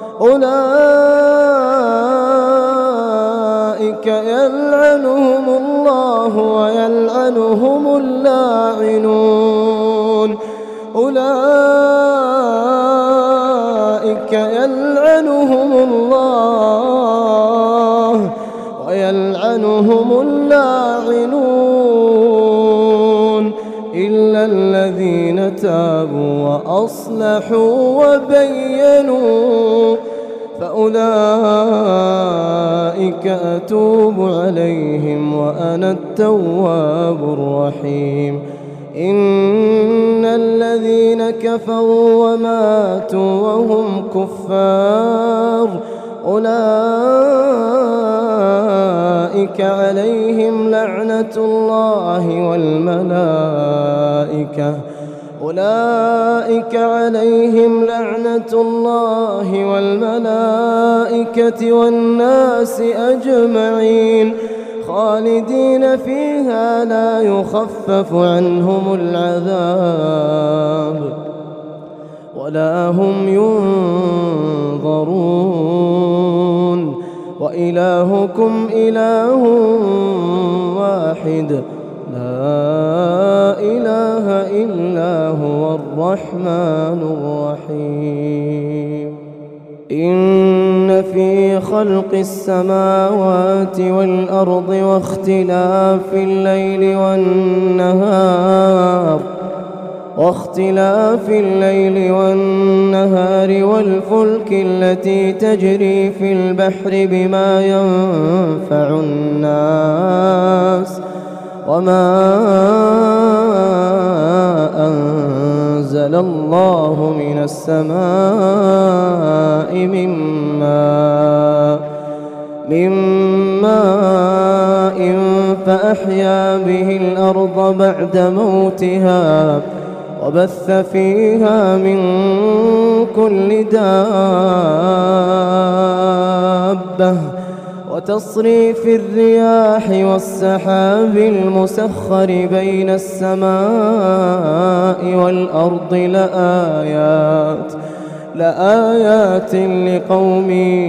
أولئك يلعنهم الله ويلعنهم اللاعنون أولئك يلعنهم الله ويلعنهم اللاعنون إلا الذين تابوا وأصلحوا وبينوا فأولئك أتوب عليهم وأنا التواب الرحيم. إن الذين كفروا وماتوا وهم كفار أولئك عليهم لعنة الله والملائكة أولئك عليهم لعنة الله والملائكة والناس أجمعين خالدين فيها لا يخفف عنهم العذاب ولا هم ينظرون وإلهكم إله واحد لا إله إلا هو الرحمن الرحيم. إن في خلق السماوات والأرض واختلاف الليل والنهار واختلاف الليل والنهار والفلك التي تجري في البحر بما ينفع الناس وما أنزل الله من السماء من ماء من ماء فأحيا به الأرض بعد موتها وبث فيها من كل دابة وتصريف الرياح والسحاب المسخر بين السماء والأرض لآيات لآيات لقوم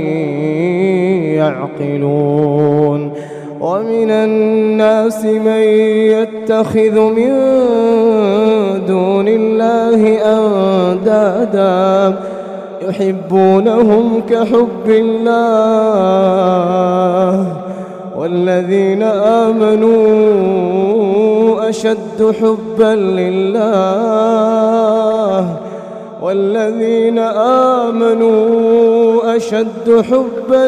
يعقلون. ومن الناس من يتخذ من دون الله أندادا يحبونهم كحب الله والذين آمنوا أشد حبا لله والذين آمنوا أشد حبا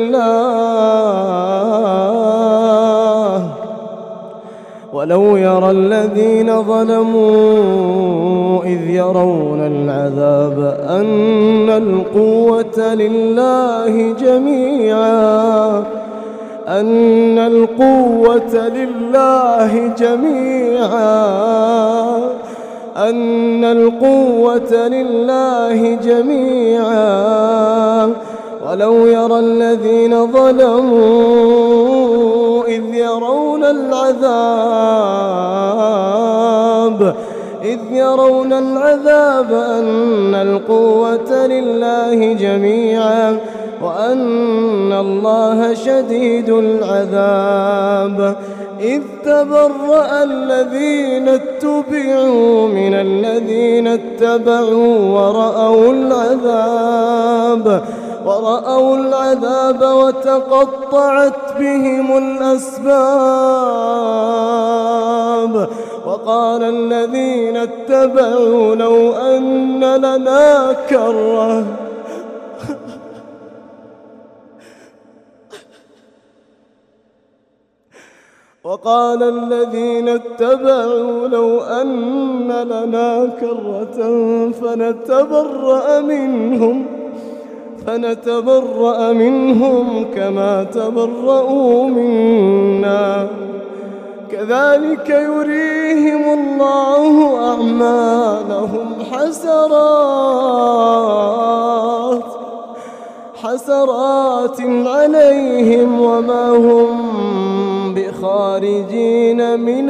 لله ولو يرى الذين ظلموا إذ يرون العذاب أن القوة لله جميعا أن القوة لله جميعا أن القوة لله جميعا ولو يرى الذين ظلموا إذ يرون العذاب إذ يرون العذاب أن القوة لله جميعا وأن الله شديد العذاب. إذ تبرأ الذين اتبعوا من الذين اتبعوا ورأوا العذاب ورأوا العذاب وتقطعت بهم الأسباب. وقال الذين اتبعوا لو أن لنا كرة وقال الذين اتبعوا لو أن لنا كرة فنتبرأ منهم فنتبرأ منهم كما تبرؤوا منا كذلك يريهم الله أعمالهم حسرات حسرات عليهم وما هم بخارجين من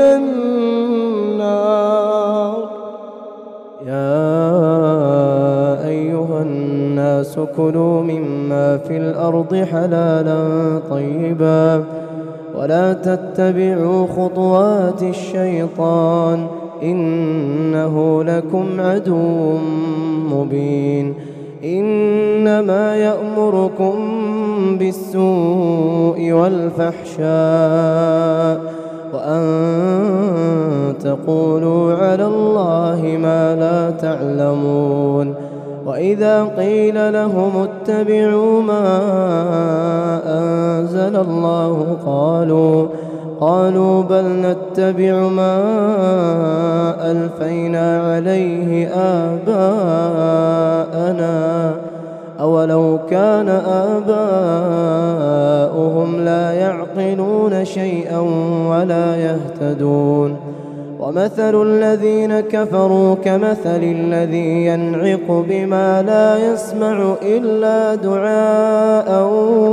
النار. يا أيها الناس كلوا مما في الأرض حلالا طيبا ولا تتبعوا خطوات الشيطان إنه لكم عدو مبين. إنما يأمركم بالسوء والفحشاء وأن تقولوا على الله ما لا تعلمون. وإذا قيل لهم اتبعوا ما أنزل الله قالوا قالوا بل نتبع ما ألفينا عليه آباءنا أولو كان آباؤهم لا يعقلون شيئا ولا يهتدون. ومثل الذين كفروا كمثل الذي ينعق بما لا يسمع إلا دعاء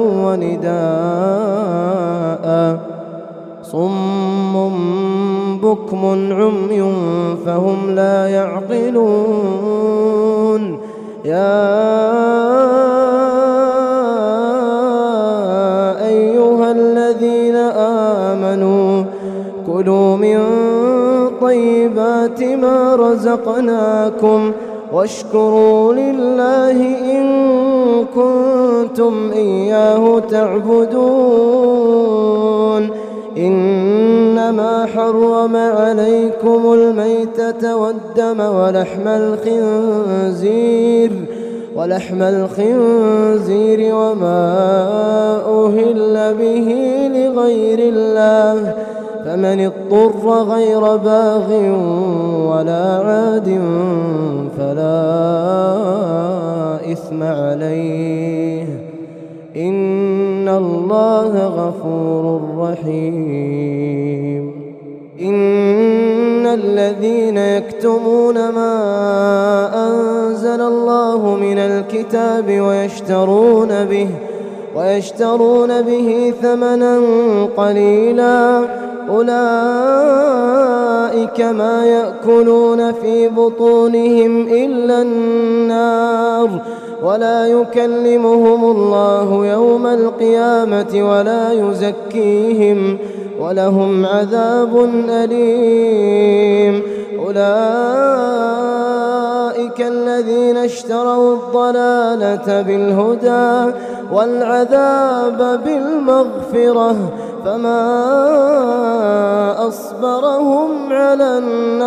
ونداء صم بكم عمي فهم لا يعقلون. يا أيها الذين آمنوا كلوا من طيبات ما رزقناكم واشكروا لله إن كنتم إياه تعبدون. إنما حرم عليكم الميتة والدم ولحم الخنزير ولحم الخنزير وما أهل به لغير الله فمن اضطر غير باغ ولا عاد فلا إثم عليه إن الله غفور رحيم. إن الذين يكتمون ما أنزل الله من الكتاب ويشترون به ويشترون به ثمنا قليلا أولئك ما يأكلون في بطونهم إلا النار ولا يكلمهم الله يوم القيامة ولا يزكيهم ولهم عذاب أليم أولئك الذين اشتروا الضلالة بالهدى والعذاب بالمغفرة فما أصبرهم على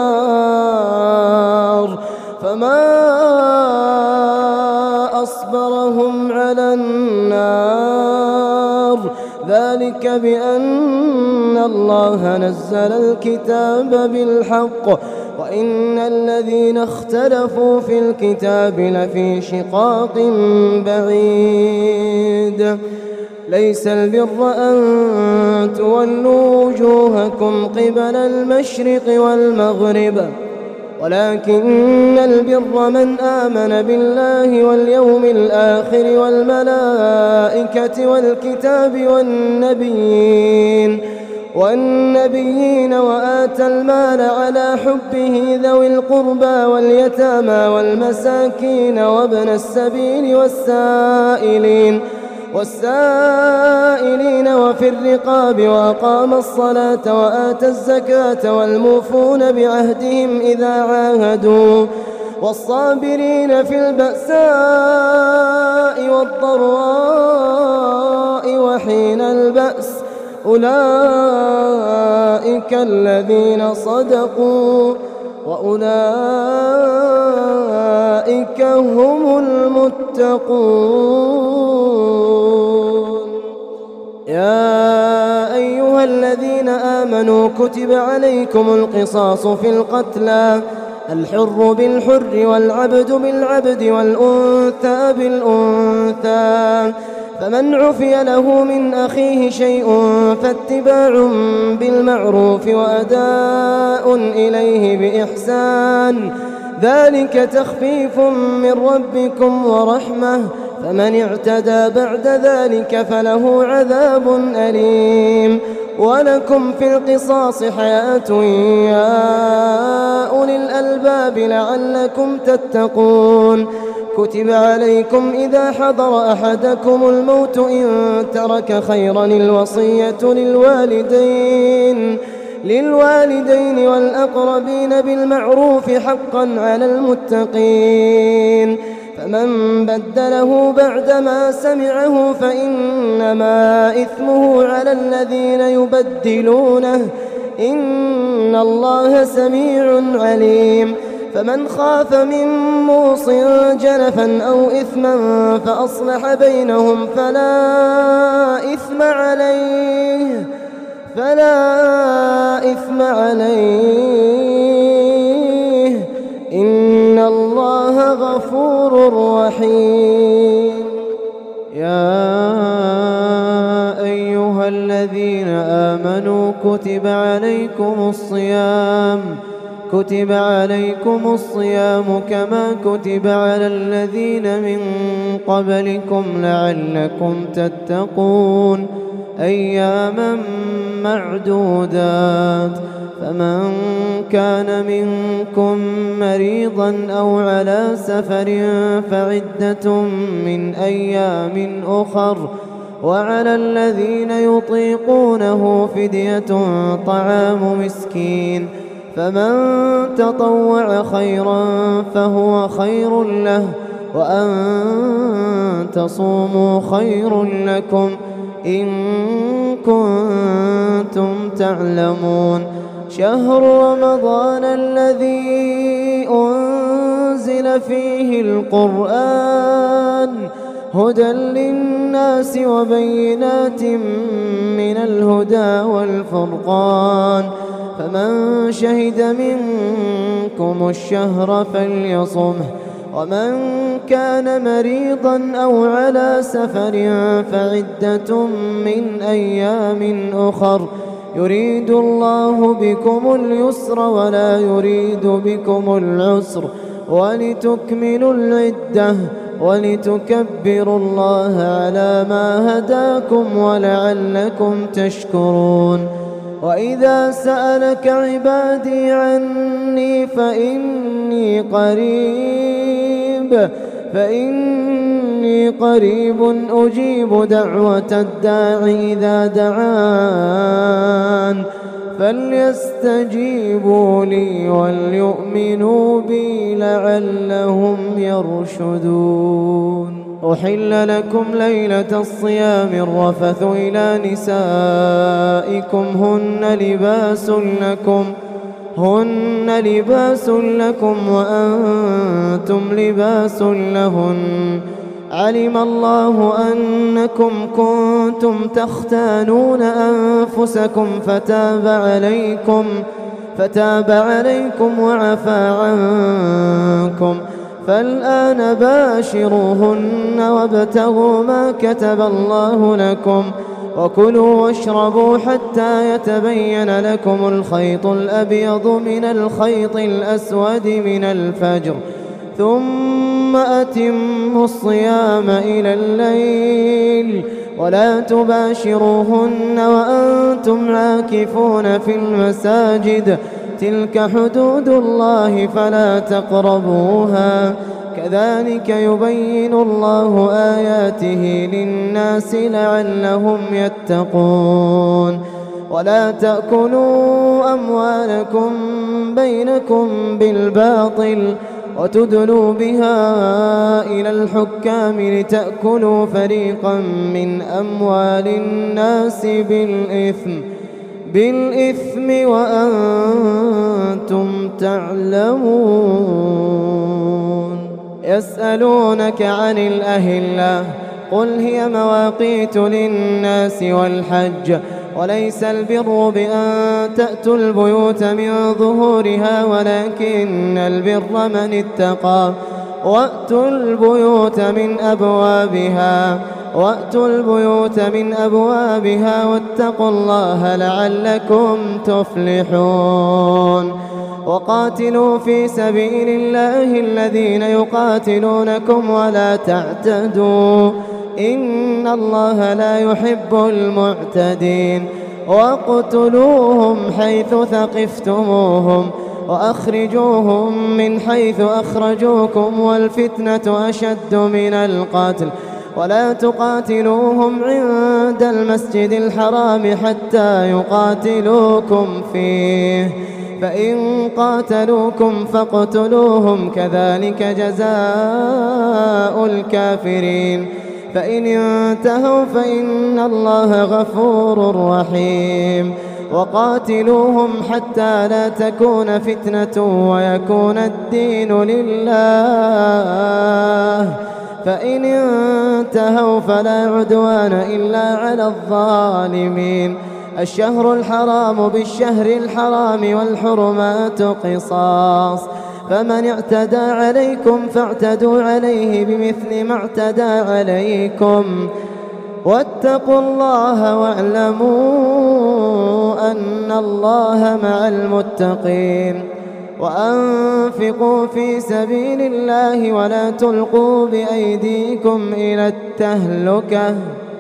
النار فما أصبرهم على النار ذلك بأن الله نزل الكتاب بالحق وإن الذين اختلفوا في الكتاب لفي شقاق بعيد ليس البر أن تولوا وجوهكم قبل المشرق والمغرب ولكن البر من آمن بالله واليوم الآخر والملائكة والكتاب والنبيين والنبيين وآتى المال على حبه ذوي القربى واليتامى والمساكين وابن السبيل والسائلين والسائلين وفي الرقاب وأقام الصلاة وآتى الزكاة والموفون بعهدهم إذا عاهدوا والصابرين في البأساء والضراء وحين البأس أولئك الذين صدقوا وأولئك هم المتقون يا أيها الذين آمنوا كتب عليكم القصاص في القتلى الحر بالحر والعبد بالعبد والأنثى بالأنثى فمن عفي له من أخيه شيء فاتباع بالمعروف وأداء إليه بإحسان ذلك تخفيف من ربكم ورحمة فمن اعتدى بعد ذلك فله عذاب أليم ولكم في القصاص حياة يا أولي الألباب لعلكم تتقون كتب عليكم إذا حضر أحدكم الموت إن ترك خيرا الوصية للوالدين للوالدين والأقربين بالمعروف حقا على المتقين فمن بدله بعدما سمعه فإنما إثمه على الذين يبدلونه إن الله سميع عليم فمن خاف من موص جنفا أو إثما فأصلح بينهم فلا إثم عليه فلا إثم عليه إن الله غفور رحيم يا أيها الذين آمنوا كتب عليكم الصيام كتب عليكم الصيام كما كتب على الذين من قبلكم لعلكم تتقون أياما معدودات فمن كان منكم مريضا أو على سفر فعدة من أيام أخر وعلى الذين يطيقونه فدية طعام مسكين فمن تطوع خيرا فهو خير له وأن تصوموا خير لكم إن كنتم تعلمون شهر رمضان الذي أنزل فيه القرآن هدى للناس وبينات من الهدى والفرقان فمن شهد منكم الشهر فليصمه ومن كان مريضا أو على سفر فعدة من أيام أخر يريد الله بكم اليسر ولا يريد بكم العسر ولتكملوا العدة ولتكبروا الله على ما هداكم ولعلكم تشكرون. وإذا سألك عبادي عني فإني قريب فإني قريب أجيب دعوة الداع إذا دعان فليستجيبوا لي وليؤمنوا بي لعلهم يرشدون. أحل لكم ليلة الصيام الرفث إلى نسائكم هن لباس لكم هن لباس لكم وأنتم لباس لهن. علم الله أنكم كنتم تختانون أنفسكم فتاب عليكم فتاب عليكم وعفى عنكم فالآن باشروهن وابتغوا ما كتب الله لكم وكلوا واشربوا حتى يتبين لكم الخيط الأبيض من الخيط الأسود من الفجر ثم أتموا الصيام إلى الليل ولا تباشروهن وأنتم عاكفون في المساجد تلك حدود الله فلا تقربوها كذلك يبين الله آياته للناس لعلهم يتقون. ولا تأكلوا أموالكم بينكم بالباطل وتدلوا بها إلى الحكام لتأكلوا فريقا من أموال الناس بالإثم بالإثم وأنتم تعلمون. يسألونك عن الأهلة قل هي مواقيت للناس والحج وليس البر بأن تأتوا البيوت من ظهورها ولكن البر من اتقى وأتوا البيوت من أبوابها وأتوا البيوت من أبوابها واتقوا الله لعلكم تفلحون. وقاتلوا في سبيل الله الذين يقاتلونكم ولا تعتدوا إن الله لا يحب المعتدين. واقتلوهم حيث ثقفتموهم وأخرجوهم من حيث أخرجوكم والفتنة أشد من القتل ولا تقاتلوهم عند المسجد الحرام حتى يقاتلوكم فيه فإن قاتلوكم فاقتلوهم كذلك جزاء الكافرين. فإن انتهوا فإن الله غفور رحيم. وقاتلوهم حتى لا تكون فتنة ويكون الدين لله فإن انتهوا فلا عدوان إلا على الظالمين. الشهر الحرام بالشهر الحرام والحرمات قصاص فمن اعتدى عليكم فاعتدوا عليه بمثل ما اعتدى عليكم واتقوا الله واعلموا أن الله مع المتقين. وأنفقوا في سبيل الله ولا تلقوا بأيديكم إلى التهلكة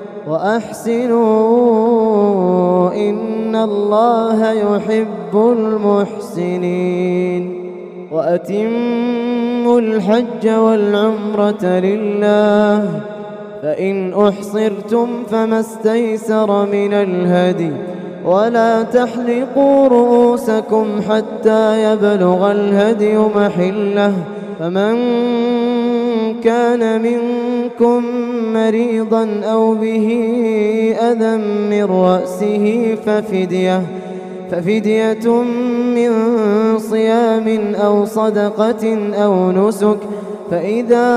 وأحسنوا إن الله يحب المحسنين. وأتموا الحج والعمرة لله فإن أحصرتم فما استيسر من الهدي ولا تحلقوا رؤوسكم حتى يبلغ الهدي محله فمن كان منكم مريضا أو به أذى من رأسه ففدية ففدية من صيام أو صدقة أو نسك فإذا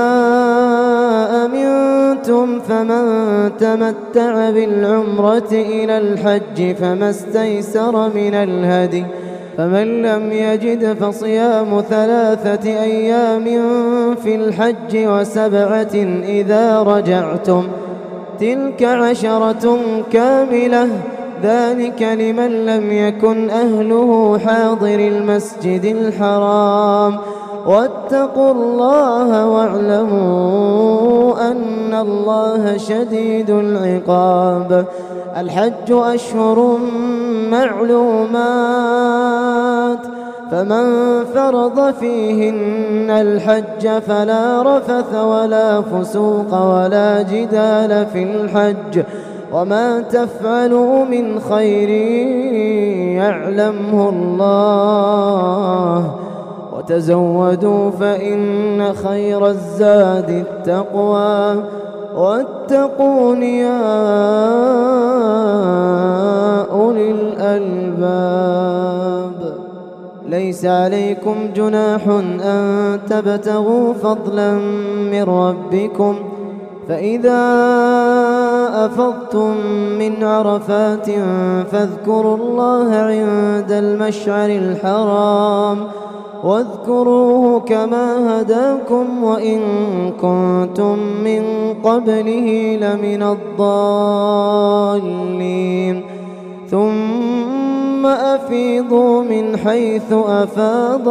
أمنتم فمن تمتع بالعمرة إلى الحج فما استيسر من الهدي فمن لم يجد فصيام ثلاثة أيام في الحج وسبعة إذا رجعتم تلك عشرة كاملة ذلك لمن لم يكن أهله حاضر المسجد الحرام. واتقوا الله واعلموا أن الله شديد العقاب. الحج أشهر معلومات، فمن فرض فيهن الحج فلا رفث ولا فسوق ولا جدال في الحج، وما تفعلوا من خير يعلمه الله، وتزودوا فإن خير الزاد التقوى، واتقون يا أولي الألباب. ليس عليكم جناح أن تبتغوا فضلا من ربكم، فإذا أفضتم من عرفات فاذكروا الله عند المشعر الحرام، واذكروه كما هداكم وإن كنتم من قبله لمن الضالين. ثم أفيضوا من حيث أفاض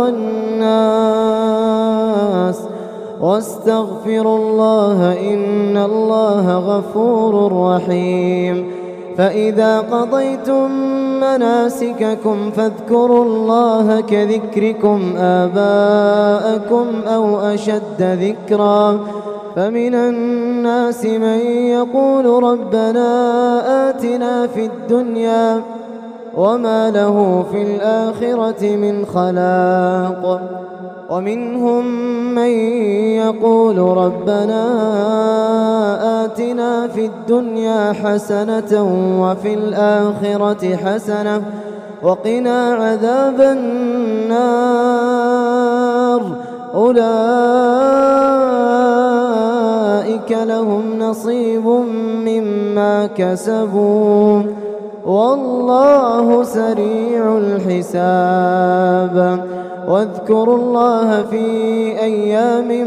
الناس واستغفروا الله إن الله غفور رحيم. فإذا قضيتم مناسككم فاذكروا الله كذكركم آباءكم أو أشد ذكرا. فمن الناس من يقول ربنا آتنا في الدنيا وما له في الآخرة من خلاق، ومنهم من يقول ربنا آتنا في الدنيا حسنة وفي الآخرة حسنة وقنا عذاب النار. أولئك لهم نصيب مما كسبوا والله سريع الحساب. واذكروا الله في أيام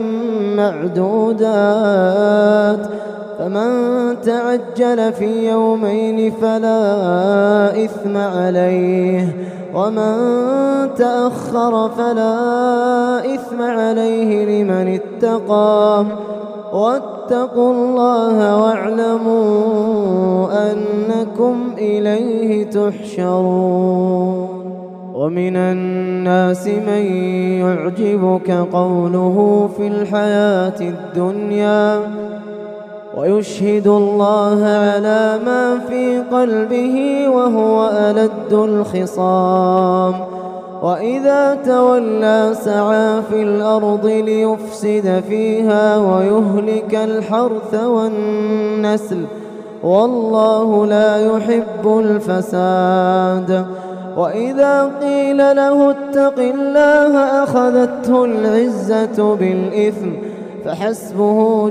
معدودات، فمن تعجل في يومين فلا إثم عليه، ومن تأخر فلا إثم عليه لمن اتقى. واتقوا الله واعلموا أنكم إليه تحشرون. ومن الناس من يعجبك قوله في الحياة الدنيا ويشهد الله على ما في قلبه وهو ألد الخصام، وإذا تولى سعى في الأرض ليفسد فيها ويهلك الحرث والنسل والله لا يحب الفساد. وإذا قيل له اتق الله أخذته العزة بالإثم فحسبه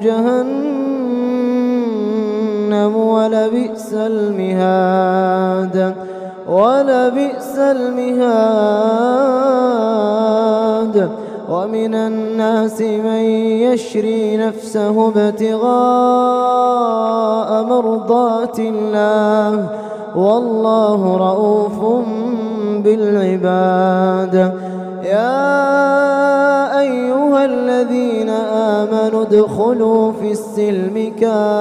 جهنم ولبئس المهاد ولبئس المهاد. ومن الناس من يشري نفسه ابتغاء مرضات الله والله رؤوف بالعباد. يا أيها الذين آمنوا ادخلوا في السلم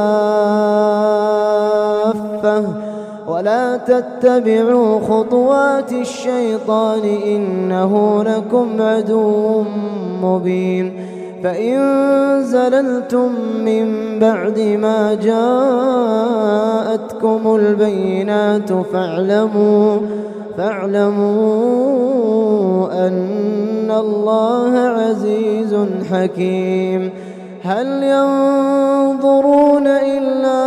كافة ولا تتبعوا خطوات الشيطان إنه لكم عدو مبين. فإن زللتم من بعد ما جاءتكم البينات فاعلموا فاعلموا أن الله عزيز حكيم. هل ينظرون إلا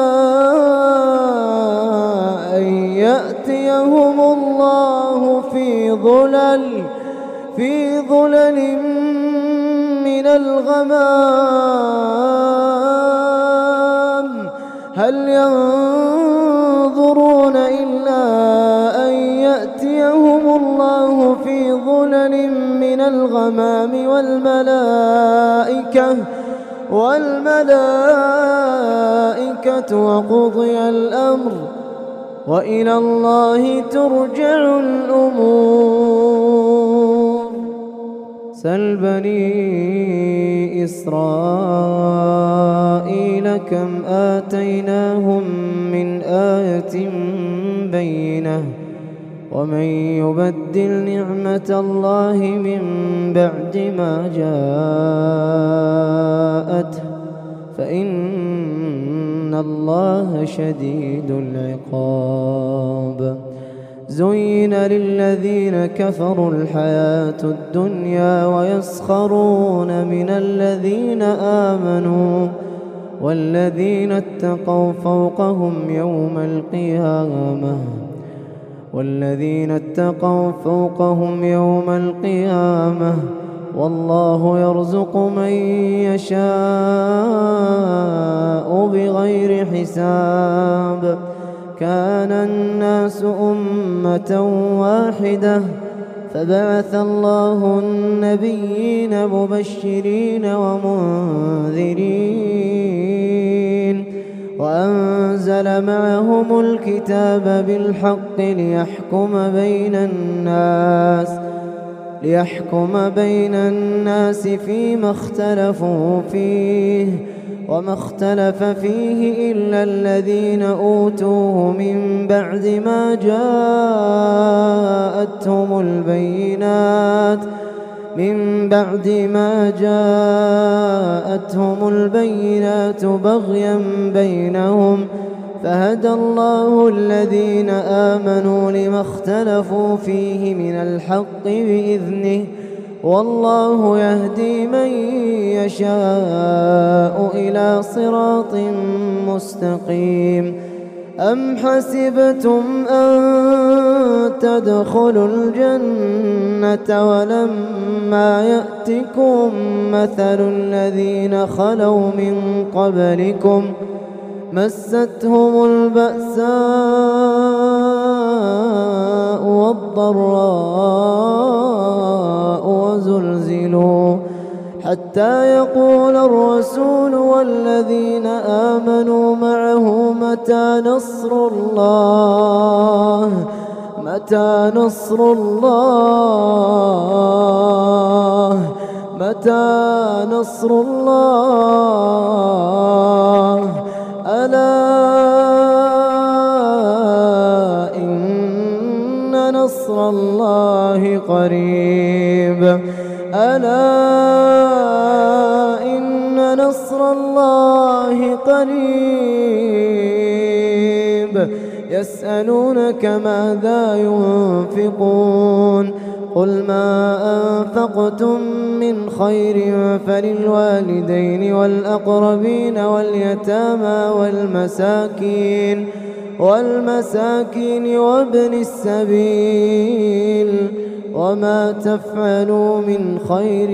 أن يأتيهم الله في ظلل في ظلل من الغمام هل ينظرون إلا أن يأتيهم الله في ظلل من الغمام والملائكة والملائكة وقضي الأمر وإلى الله ترجع الأمور. سل بني إسرائيل كم آتيناهم من آية بينة ومن يبدل نعمة الله من بعد ما جاءته فإن الله شديد العقاب. زين للذين كفروا الحياة الدنيا ويسخرون من الذين آمنوا والذين اتقوا فوقهم يوم القيامة والذين اتقوا فوقهم يوم القيامة والله يرزق من يشاء بغير حساب. كان الناس أمة واحدة فبعث الله النبيين مبشرين ومنذرين وأنزل معهم الكتاب بالحق ليحكم بين الناس ليحكم بين الناس فيما اختلفوا فيه وما اختلف فيه إلا الذين أوتوه من بعد ما جاءتهم البينات من بعد ما جاءتهم البينات بغيا بينهم فهدى الله الذين آمنوا لما اختلفوا فيه من الحق بإذنه والله يهدي من يشاء إلى صراط مستقيم. أم حسبتم أن تدخلوا الجنة ولما يأتكم مثل الذين خلوا من قبلكم مستهم البأساء والضراء وزلزلوا حتى يقول الرسول والذين آمنوا معه متى نصر الله متى نصر الله متى نصر الله ألا إن نصر الله قريب ألا إن نصر الله قريب. يسألونك ماذا ينفقون قل ما أنفقتم من خير فللوالدين والأقربين واليتامى والمساكين والمساكين وابن السبيل وما تفعلوا من خير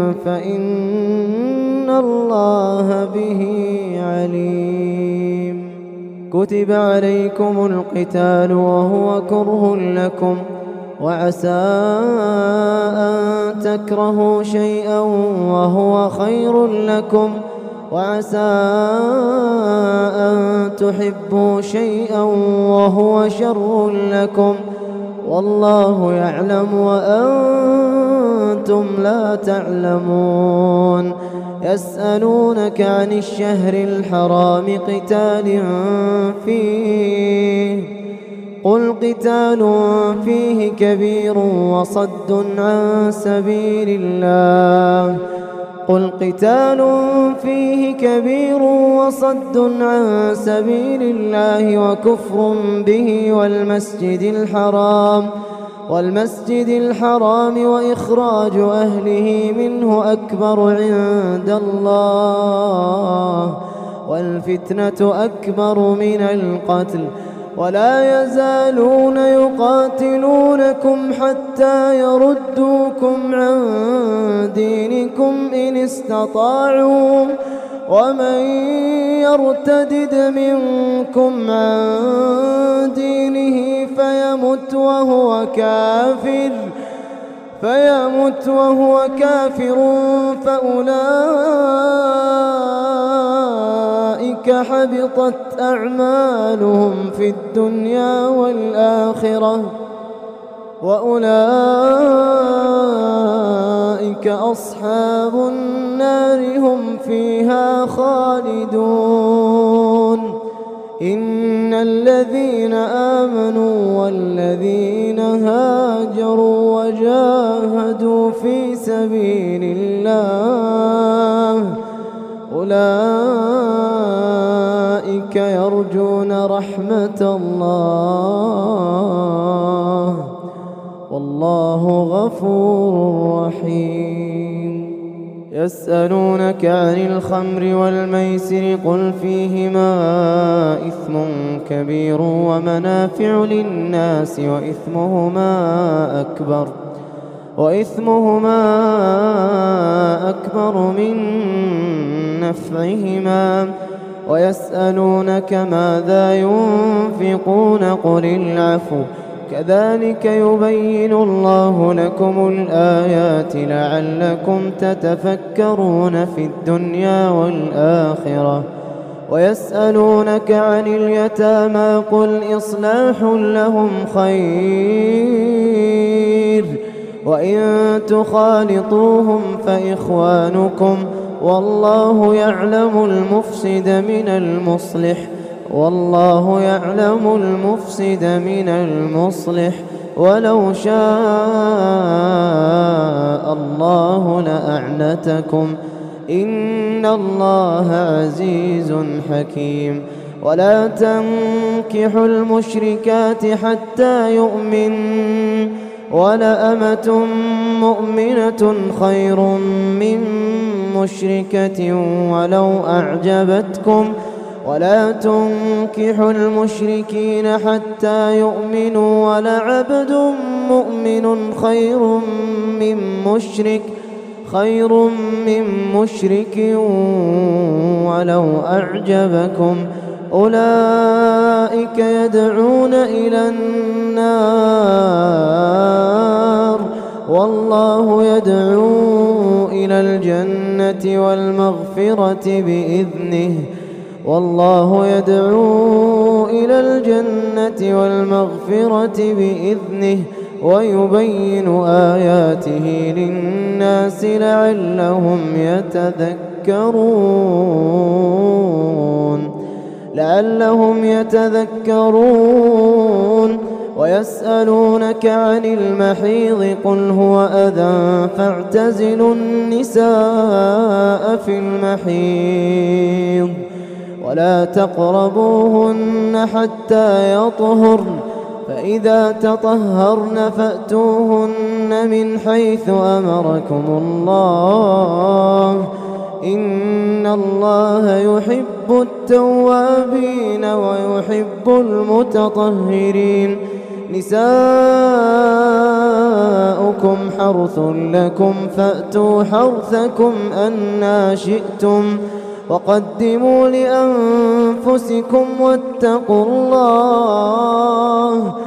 فإن الله به عليم. كتب عليكم القتال وهو كره لكم وعسى أن تكرهوا شيئا وهو خير لكم وعسى أن تحبوا شيئا وهو شر لكم والله يعلم وأنتم لا تعلمون. يسألونك عن الشهر الحرام قتال فيه قل قتال فيه كبير وصد عن سبيل الله قل قتال فيه كبير وصد عن سبيل الله وكفر به والمسجد الحرام والمسجد الحرام وإخراج أهله منه أكبر عند الله والفتنة أكبر من القتل ولا يزالون يقاتلونكم حتى يردوكم عن دينكم إن استطاعوا ومن يرتدد منكم عن دينه فيمت وهو كافر فيمت وهو كافر فأولئك أولئك حبطت أعمالهم في الدنيا والآخرة وأولئك أصحاب النار هم فيها خالدون. إن الذين آمنوا والذين هاجروا وجاهدوا في سبيل الله أولئك يرجون رحمة الله والله غفور رحيم. يسألونك عن الخمر والميسر قل فيهما إثم كبير ومنافع للناس وإثمهما أكبر وإثمهما أكبر من نفعهما ويسألونك ماذا ينفقون قل العفو كذلك يبين الله لكم الآيات لعلكم تتفكرون في الدنيا والآخرة. ويسألونك عن اليتامى قل إصلاح لهم خير وإن تخالطوهم فإخوانكم والله يعلم المفسد من المصلح والله يعلم المفسد من المصلح ولو شاء الله لأعنتكم إن الله عزيز حكيم. ولا تنكحوا المشركات حتى يؤمن ولأمة مؤمنة خير من مشركة ولو أعجبتكم ولا تنكحوا المشركين حتى يؤمنوا ولعبد مؤمن خير من مشرك خير من مشرك ولو أعجبكم أولئك يدعون إلى النار والله يدعو إلى الجنة والمغفرة بإذنه والله يدعو إلى الجنة والمغفرة بإذنه ويبين آياته للناس لعلهم يتذكرون لعلهم يتذكرون. ويسألونك عن المحيض قل هو أذى فاعتزلوا النساء في المحيض ولا تقربوهن حتى يطهرن فإذا تطهرن فأتوهن من حيث أمركم الله إن الله يحب التوابين ويحب المتطهرين. نساؤكم حرث لكم فأتوا حرثكم أنى شئتم وقدموا لأنفسكم واتقوا الله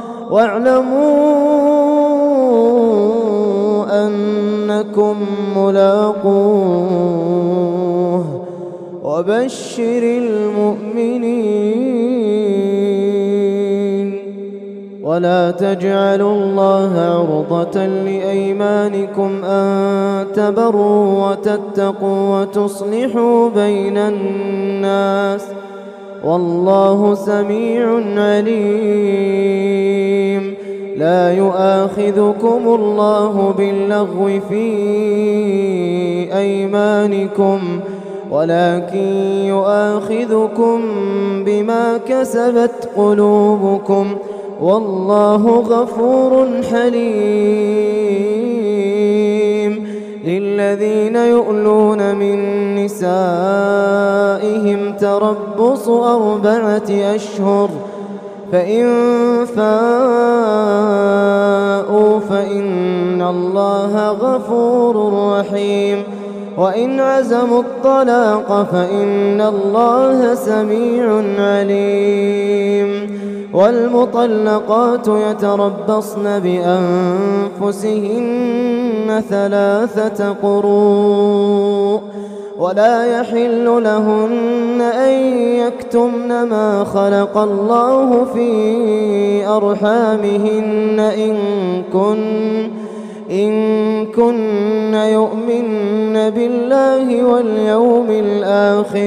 واعلموا أنكم ملاقوه وبشر المؤمنين. ولا تجعلوا الله عرضة لأيمانكم أن تبروا وتتقوا وتصلحوا بين الناس والله سميع عليم. لا يؤاخذكم الله باللغو في أيمانكم ولكن يؤاخذكم بما كسبت قلوبكم والله غفور حليم. للذين يؤلون من نسائهم تربص أربعة أشهر فإن فاءوا فإن الله غفور رحيم وإن عزموا الطلاق فإن الله سميع عليم. والمطلقات يتربصن بأنفسهن ثلاثة قروء ولا يحل لهن أن يكتمن ما خلق الله في أرحامهن إن كن إن كن يؤمن بالله واليوم الآخر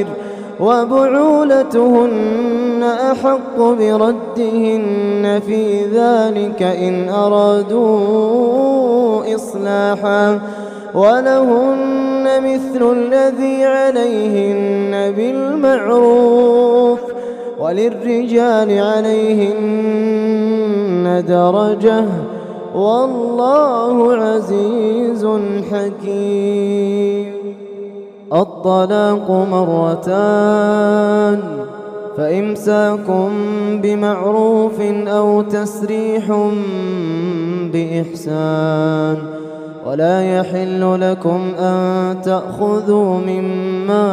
وبعولتهن أحق بردهن في ذلك إن أرادوا إصلاحا ولهن مثل الذي عليهن بالمعروف وللرجال عليهن درجة والله عزيز حكيم. الطلاق مرتان فإمساك بمعروف أو تسريح بإحسان ولا يحل لكم أن تأخذوا مما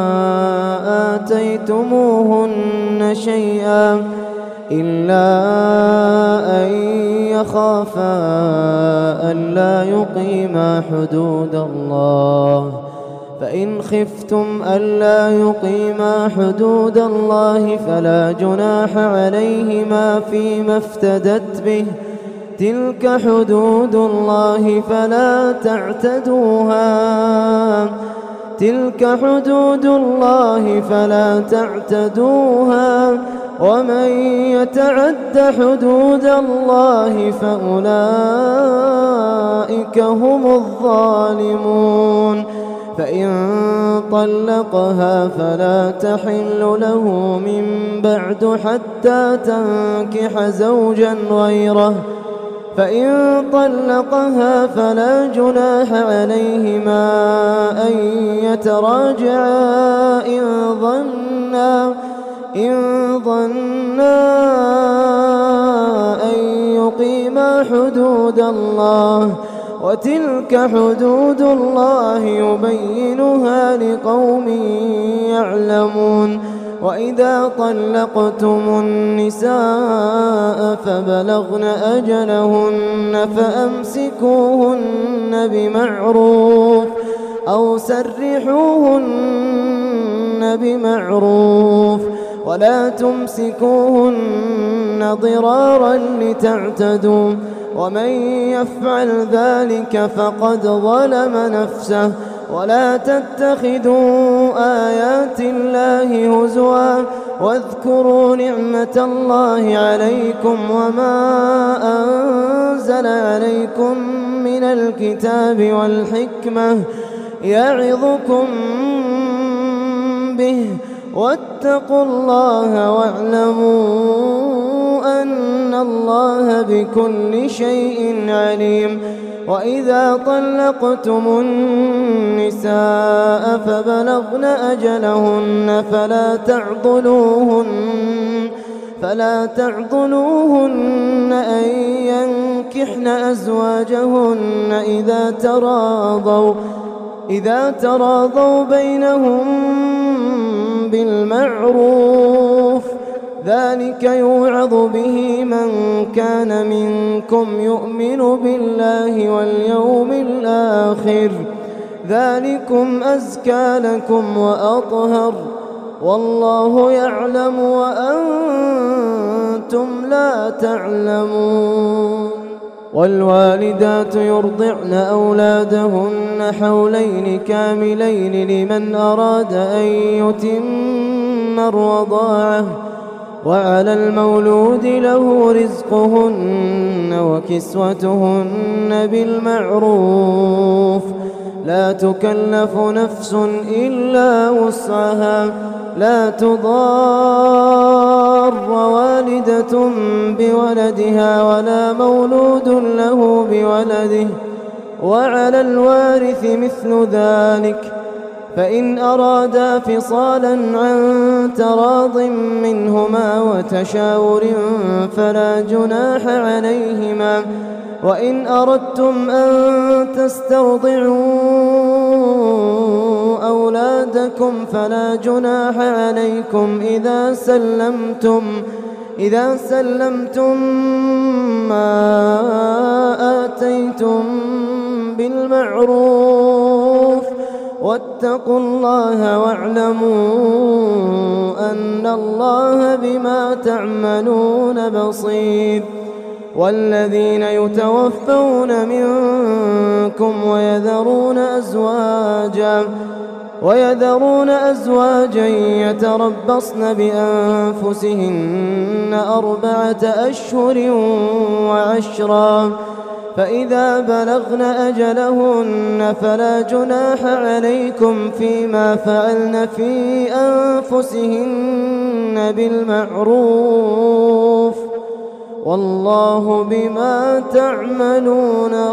آتيتموهن شيئا إلا أن يخافا ألا يقيما حدود الله فإن خفتم ألا يقيما حدود الله فلا جناح عليهما فيما افتدت به تلك حدود الله فلا تعتدوها تلك حدود الله فلا تعتدوها ومن يتعد حدود الله فأولئك هم الظالمون. فإن طلقها فلا تحل له من بعد حتى تنكح زوجا غيره فإن طلقها فلا جناح عليهما أن يتراجعا إن ظنا إن ظنا أن يقيما حدود الله وتلك حدود الله يبينها لقوم يعلمون. وإذا طلقتم النساء فبلغن أجلهن فأمسكوهن بمعروف أو سرحوهن بمعروف ولا تمسكوهن ضرارا لتعتدوا ومن يفعل ذلك فقد ظلم نفسه. ولا تتخذوا آيات الله هزوا واذكروا نعمة الله عليكم وما أنزل عليكم من الكتاب والحكمة يعظكم به واتقوا الله واعلموا أن الله بكل شيء عليم. وإذا طلقتم النساء فبلغن أجلهن فلا تعضلوهن فلا تعضلوهن أن ينكحن أزواجهن إذا تراضوا إذا تراضوا بينهم بالمعروف ذلك يوعظ به من كان منكم يؤمن بالله واليوم الآخر ذلكم أزكى لكم وأطهر والله يعلم وأنتم لا تعلمون. والوالدات يرضعن أولادهن حولين كاملين لمن أراد أن يتم الرضاعة وعلى المولود له رزقهن وكسوتهن بالمعروف لا تكلف نفس إلا وسعها لا تضار والدة بولدها ولا مولود له بولده وعلى الوارث مثل ذلك فإن أرادا فصالا عن تراض منهما وتشاور فلا جناح عليهما. وإن أردتم أن تسترضعوا أولادكم فلا جناح عليكم إذا سلمتم إذا سلمتم ما آتيتم بالمعروف واتقوا الله واعلموا أن الله بما تعملون بصير. والذين يتوفون منكم ويذرون أزواجا ويذرون أزواجا يتربصن بأنفسهن أربعة أشهر وعشرا، فإذا بلغن أجلهن فلا جناح عليكم فيما فعلن في أنفسهن بالمعروف، والله بما تعملون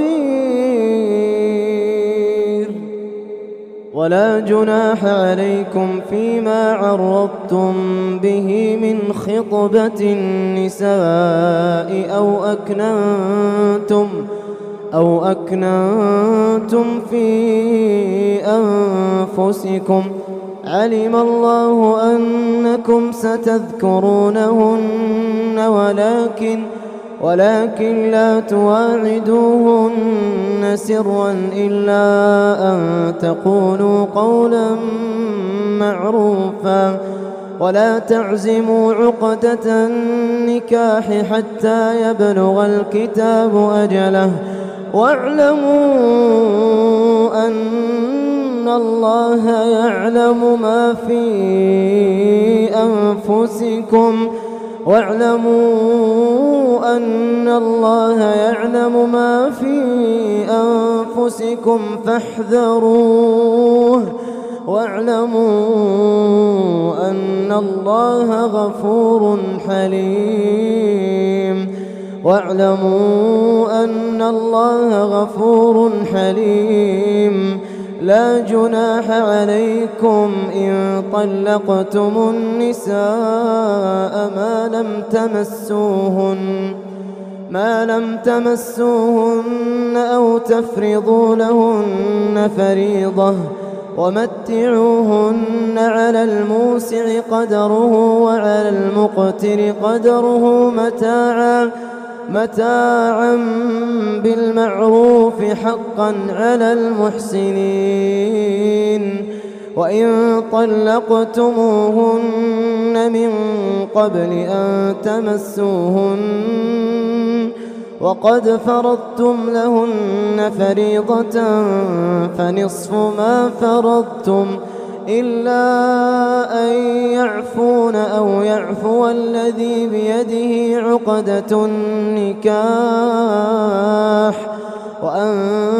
خبير. ولا جناح عليكم فيما عرضتم به من خطبة النساء أو أكننتم أو أكننتم في أنفسكم، علم الله أنكم ستذكرونهن ولكن ولكن لا تواعدوهن سرا إلا أن تقولوا قولا معروفا، ولا تعزموا عقدة النكاح حتى يبلغ الكتاب أجله، واعلموا أن الله يعلم ما في أنفسكم واعلموا أن الله يعلم ما في أنفسكم فاحذروه، واعلموا أن الله غفور حليم واعلموا أن الله غفور حليم. لا جناح عليكم إن طلقتم النساء ما لم تمسوهن ما لم تمسوهن أو تفرضوا لهن فريضة، ومتعوهن على الموسع قدره وعلى المقتر قدره متاعا متاعا بالمعروف حقا على المحسنين. وإن طلقتموهن من قبل أن تمسوهن وقد فرضتم لهن فريضة فنصف ما فرضتم إلا أن يعفون أو يعفو الذي بيده عقدة النكاح، وأن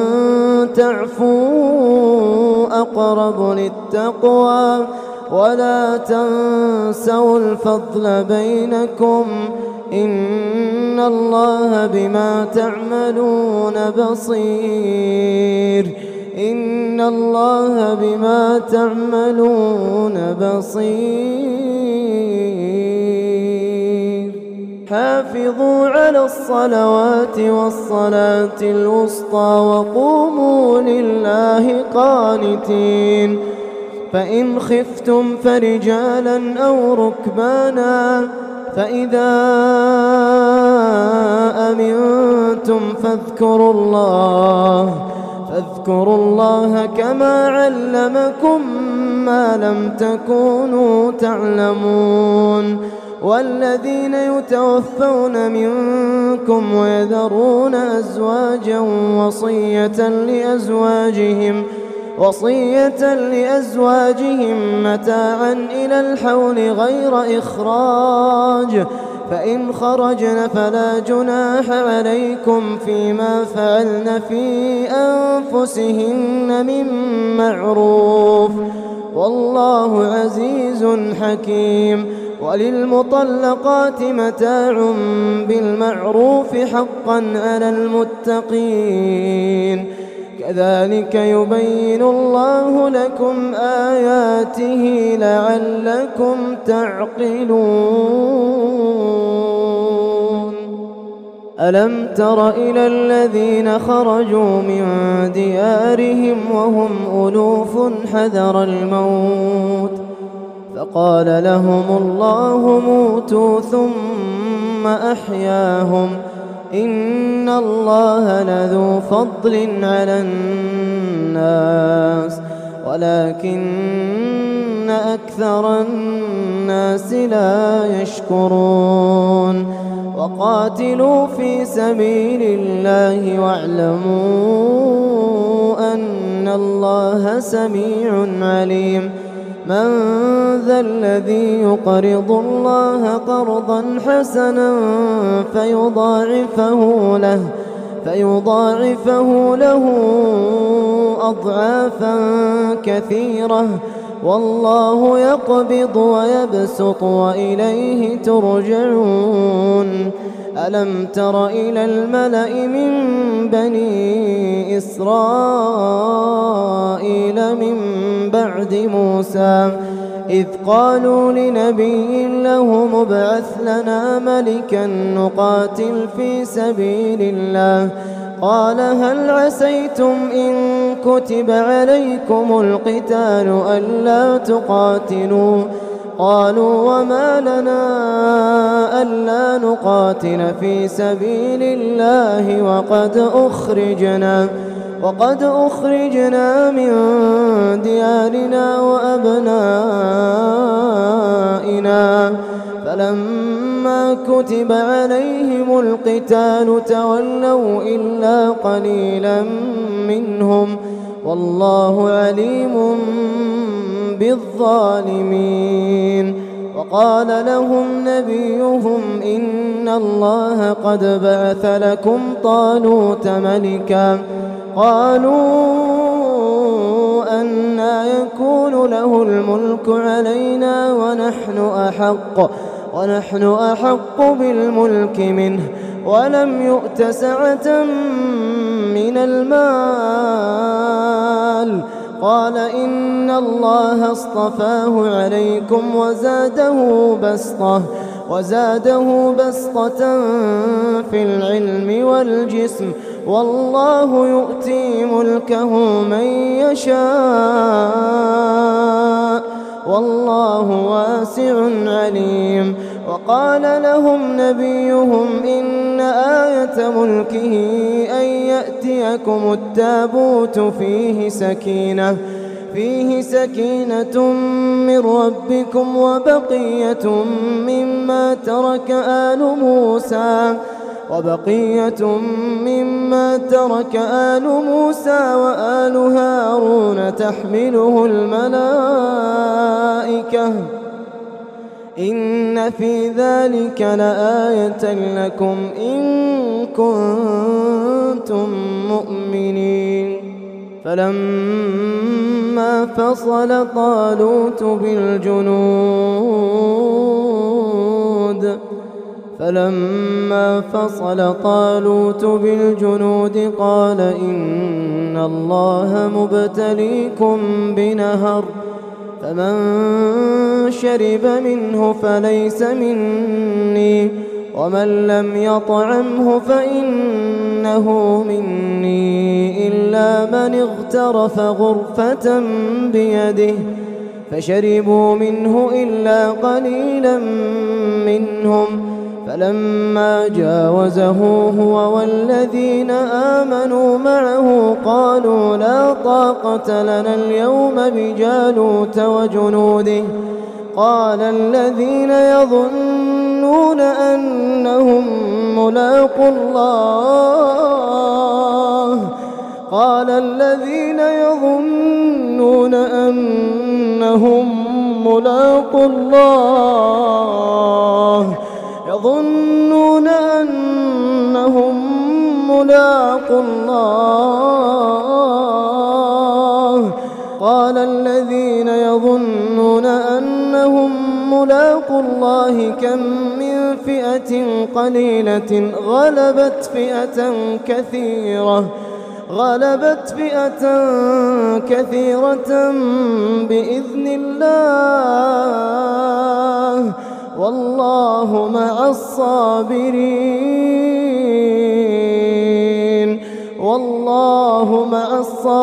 تعفوا أقرب للتقوى، ولا تنسوا الفضل بينكم إن الله بما تعملون بصير إن الله بما تعملون بصير. حافظوا على الصلوات والصلاة الوسطى وقوموا لله قانتين، فإن خفتم فرجالا أو ركبانا، فإذا أمنتم فاذكروا الله فاذكروا الله كما علمكم ما لم تكونوا تعلمون. والذين يتوفون منكم ويذرون أزواجا وصية لأزواجهم وصية لأزواجهم متاعا إلى الحول غير إخراج، فإن خرجن فلا جناح عليكم فيما فعلن في أنفسهن من معروف، والله عزيز حكيم. وللمطلقات متاع بالمعروف حقا على المتقين، كذلك يبين الله لكم آياته لعلكم تعقلون. ألم تر إلى الذين خرجوا من ديارهم وهم ألوف حذر الموت فقال لهم الله موتوا ثم أحياهم إن الله لذو فضل على الناس ولكن أكثر الناس لا يشكرون وقاتلوا في سبيل الله واعلموا أن الله سميع عليم من ذا الذي يقرض الله قرضا حسنا فيضاعفه له فيضاعفه له أضعافا كثيرة والله يقبض ويبسط وإليه ترجعون ألم تر إلى الملأ من بني إسرائيل من بعد موسى إذ قالوا لنبي له ابعث لنا ملكا نقاتل في سبيل الله قال هل عسيتم إن كتب عليكم القتال ألا تقاتلوا قالوا وما لنا ألا نقاتل في سبيل الله وقد أخرجنا وقد أخرجنا من ديارنا وأبنائنا فلما كتب عليهم القتال تولوا إلا قليلا منهم والله عليم بالظالمين وقال لهم نبيهم إن الله قد بعث لكم طالوت ملكا قالوا أنى يكون له الملك علينا ونحن أحق ونحن أحق بالملك منه ولم يؤت سعة من المال قال إن الله اصطفاه عليكم وزاده بسطة وزاده بسطة في العلم والجسم والله يؤتي ملكه من يشاء والله واسع عليم وقال لهم نبيهم إن آية ملكه أن يأتيكم التابوت فيه سكينة فيه سكينة من ربكم وبقية مما ترك آل موسى وبقية مما ترك آل موسى وآل هارون تحمله الملائكة إن في ذلك لآية لكم إن كنتم مؤمنين فلما فصل طالوت بالجنود فلما فصل طالوت بالجنود قال إن الله مبتليكم بنهر فمن شرب منه فليس مني ومن لم يطعمه فإنه مني إلا من اغترف غرفة بيده فشربوا منه إلا قليلا منهم فلما جاوزه هو والذين آمنوا معه قالوا لا طاقة لنا اليوم بجالوت وجنوده قال الذين يظنون أنهم ملاقو الله قال الذين يظنون أنهم ملاقو الله يظنون أنهم ملاقو الله قال الذين يظنون أنهم ملاقو الله كم من فئة قليلة غلبت فئة كثيرة غلبت فئة كثيرة بإذن الله والله مع الصابرين والله مع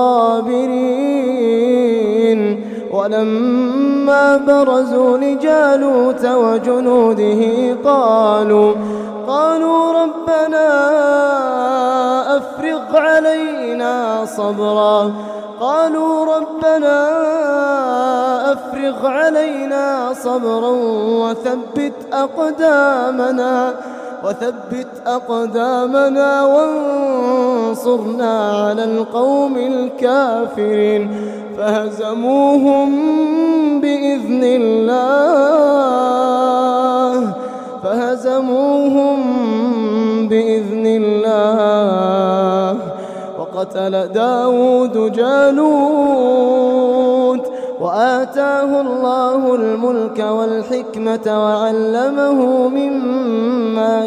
الصابرين ولما برزوا لجالوت وجنوده قالوا قالوا ربنا أفرغ أفرغ علينا صبرا قالوا ربنا أفرغ علينا صبرا وثبت أقدامنا وثبت أقدامنا وانصرنا على القوم الكافرين فهزموهم بإذن الله فهزموهم بإذن الله وقتل داود جالوت وآتاه الله الملك والحكمة وعلمه مما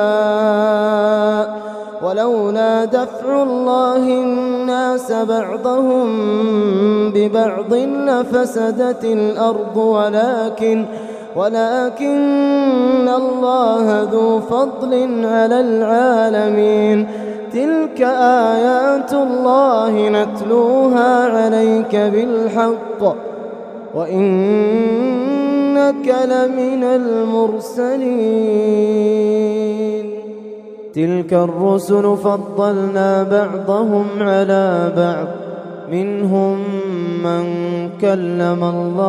يشاء ولولا دفع الله الناس بعضهم ببعض لفسدت الأرض ولكن ولكن الله ذو فضل على العالمين تلك آيات الله نتلوها عليك بالحق وإنك لمن المرسلين تلك الرسل فضلنا بعضهم على بعض منهم من كلم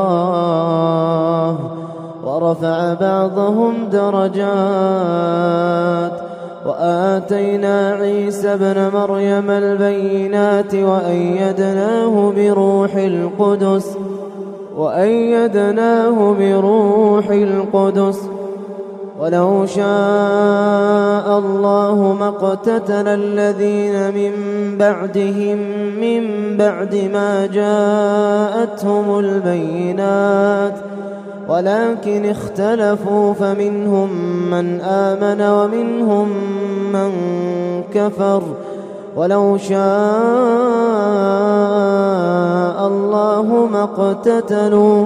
الله ورفع بعضهم درجات وآتينا عيسى ابن مريم البينات وأيدناه بروح القدس وأيدناه بروح القدس ولو شاء الله ما اقتتل الذين من بعدهم من بعد ما جاءتهم البينات ولكن اختلفوا فمنهم من آمن ومنهم من كفر ولو شاء الله ما اقتتلوا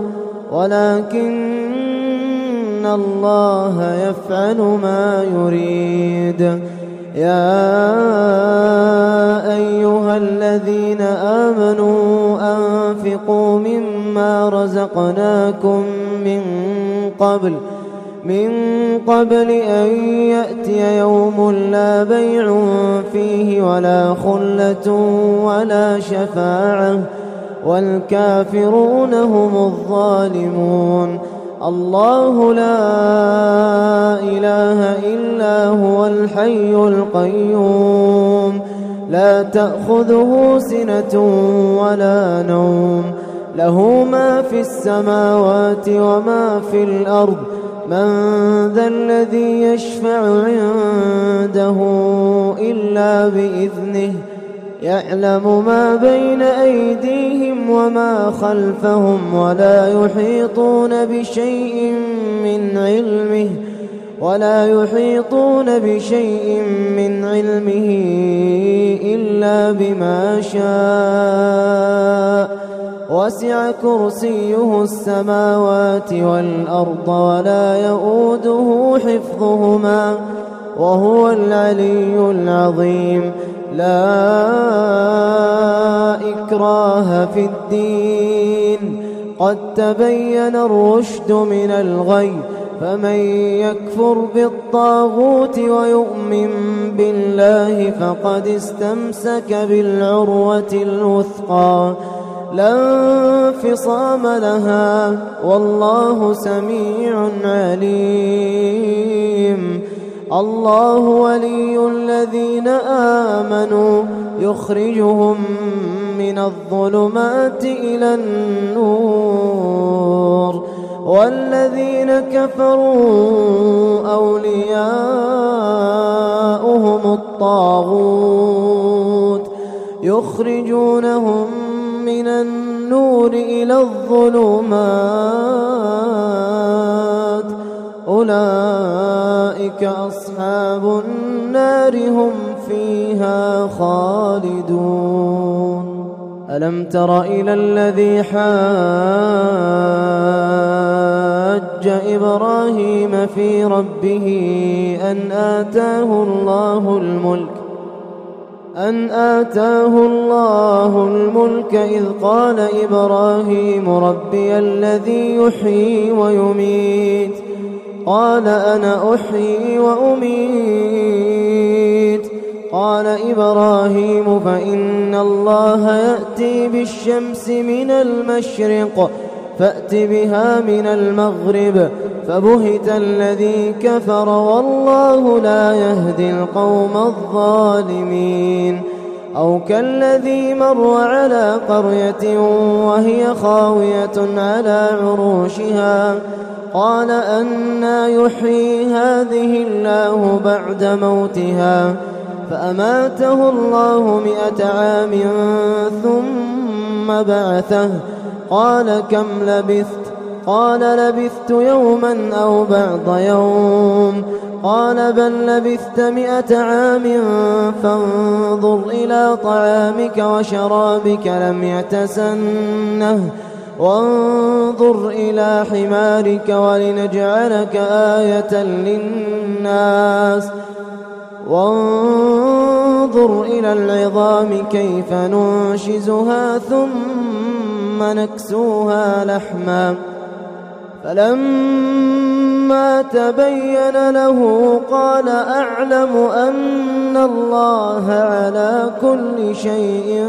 ولكن الله يفعل ما يريد يا أيها الذين آمنوا أنفقوا مما رزقناكم من قبل من قبل أن يأتي يوم لا بيع فيه ولا خلة ولا شفاعة والكافرون هم الظالمون الله لا إله إلا هو الحي القيوم لا تأخذه سنة ولا نوم له ما في السماوات وما في الأرض من ذا الذي يشفع عنده إلا بإذنه يعلم ما بين أيديهم وما خلفهم ولا يحيطون بشيء من علمه ولا يحيطون بشيء من علمه إلا بما شاء وسع كرسيه السماوات والأرض ولا يؤوده حفظهما وهو العلي العظيم لا إكراه في الدين قد تبين الرشد من الغي فمن يكفر بالطاغوت ويؤمن بالله فقد استمسك بالعروة الوثقى لا انفصام لها والله سميع عليم الله ولي الذين آمنوا يخرجهم من الظلمات إلى النور والذين كفروا أولياؤهم الطاغوت يخرجونهم من النور إلى الظلمات أولئك أصحاب النار هم فيها خالدون ألم تر إلى الذي حاج إبراهيم في ربه أن آتاه الله الملك أن آتاه الله الملك إذ قال إبراهيم ربي الذي يحيي ويميت قال أنا أحيي وأميت قال إبراهيم إبراهيم فإن الله يأتي بالشمس من المشرق فأت بها من المغرب فبهت الذي كفر والله لا يهدي القوم الظالمين. أو كالذي مر على قرية وهي خاوية على عروشها قال أنى يحيي هذه الله بعد موتها فأماته الله مئة عام ثم بعثه قال كم لبثت؟ قال لبثت يوما أو بعض يوم قال بل لبثت مئة عام فانظر إلى طعامك وشرابك لم يتسنه وانظر إلى حمارك ولنجعلك آية للناس وانظر إلى العظام كيف ننشزها ثم نكسوها لحما فلما تبين له قال أعلم أن الله على كل شيء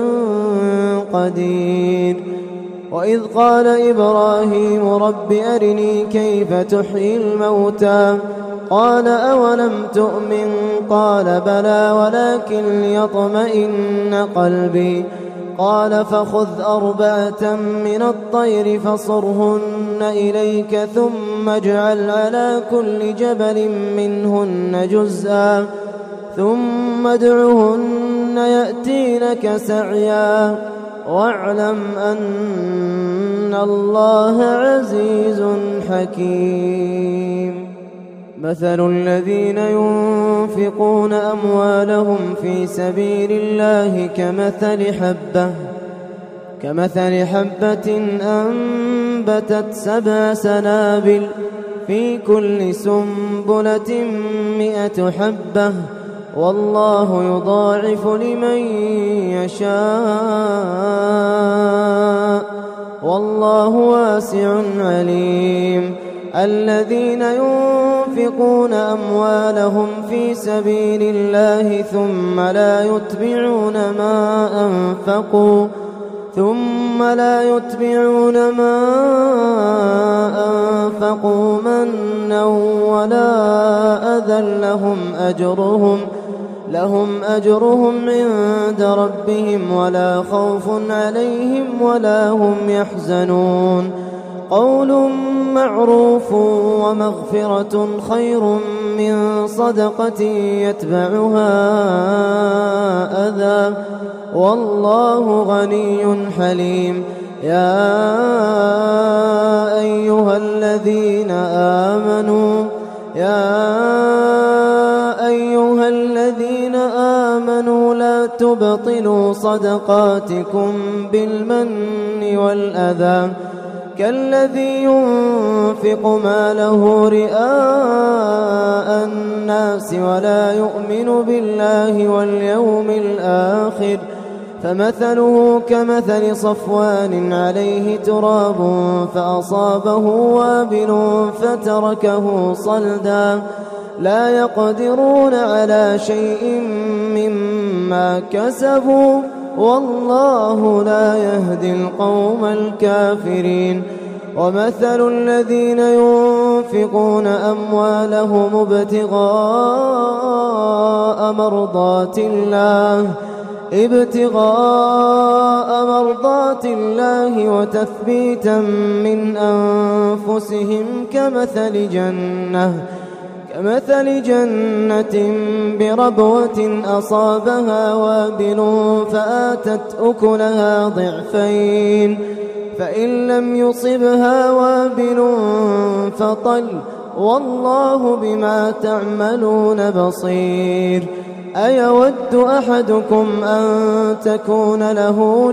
قدير. وإذ قال إبراهيم رب أرني كيف تحيي الموتى قال أولم تؤمن قال بلى ولكن ليطمئن قلبي قال فخذ أربعة من الطير فصرهن إليك ثم اجعل على كل جبل منهن جزءا ثم ادعهن يأتينك سعيا واعلم أن الله عزيز حكيم. مثل الذين ينفقون أموالهم في سبيل الله كمثل حبة كمثل حبة أنبتت سبع سنابل في كل سنبلة مئة حبة والله يضاعف لمن يشاء والله واسع عليم. الذين ينفقون أموالهم في سبيل الله ثم لا يتبعون ما أنفقوا ثم لا يتبعون ما أنفقوا منا ولا أذى لهم أجرهم لهم أجرهم عند ربهم ولا خوف عليهم ولا هم يحزنون. قول معروف ومغفرة خير من صدقة يتبعها أذى والله غني حليم. يا أيها الذين آمنوا يا أيها الذين آمنوا لا تبطلوا صدقاتكم بالمن والأذى كالذي ينفق ماله رئاء الناس ولا يؤمن بالله واليوم الآخر فمثله كمثل صفوان عليه تراب فأصابه وابل فتركه صلدا لا يقدرون على شيء مما كسبوا والله لا يهدي القوم الكافرين. ومثل الذين ينفقون أموالهم ابتغاء مرضات الله ابتغاء مرضات الله وتثبيتا من أنفسهم كمثل جنة كمثل جنة بربوة أصابها وابل فآتت أكلها ضعفين فإن لم يصبها وابل فطل والله بما تعملون بصير. أيود أحدكم أن تكون له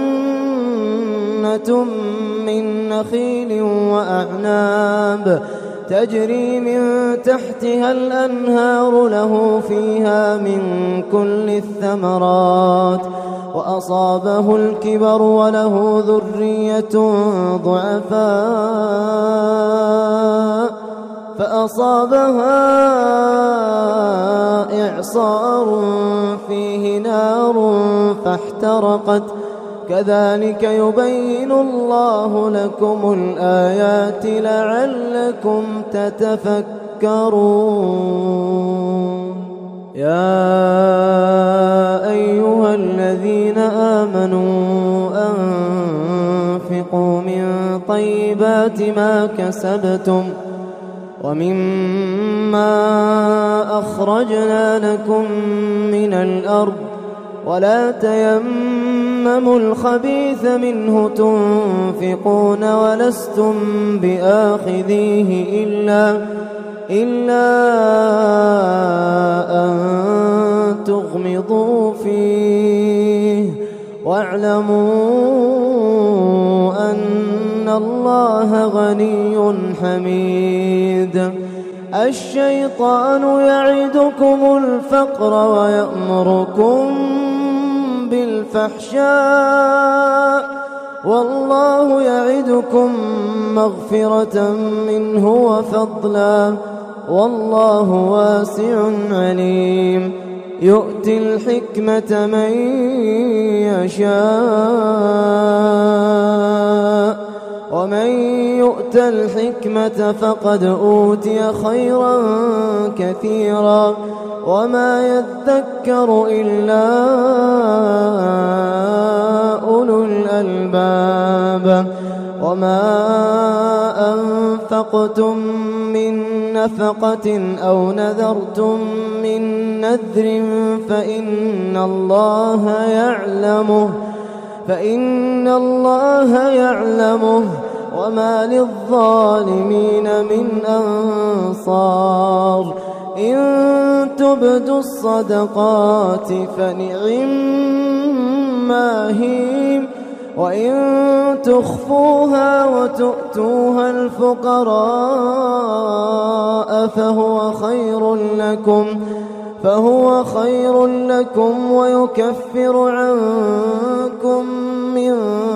جنة من نخيل وأعناب تجري من تحتها الأنهار له فيها من كل الثمرات وأصابه الكبر وله ذرية ضعفاء فأصابها إعصار فيه نار فاحترقت كذلك يبين الله لكم الآيات لعلكم تتفكرون. يا أيها الذين آمنوا أنفقوا من طيبات ما كسبتم ومما أخرجنا لكم من الأرض ولا تيمموا الخبيث منه تنفقون ولستم بآخذيه إلا إلا أن تغمضوا فيه واعلموا أن الله غني حميد. الشيطان يعدكم الفقر ويأمركم بالفحشاء والله يعدكم مغفرة منه وفضلا والله واسع عليم. يؤتي الحكمة من يشاء ومن يؤت الحكمة فقد أوتي خيرا كثيرا وما يذكر إلا أولو الألباب. وما أنفقتم من نفقة أو نذرتم من نذر فإن الله يعلمه فإن الله يعلمه وما للظالمين من أنصار. إن تبدوا الصدقات فنعما هي وإن تخفوها وتؤتوها الفقراء فهو خير لكم فهو خير لكم ويكفر عنكم من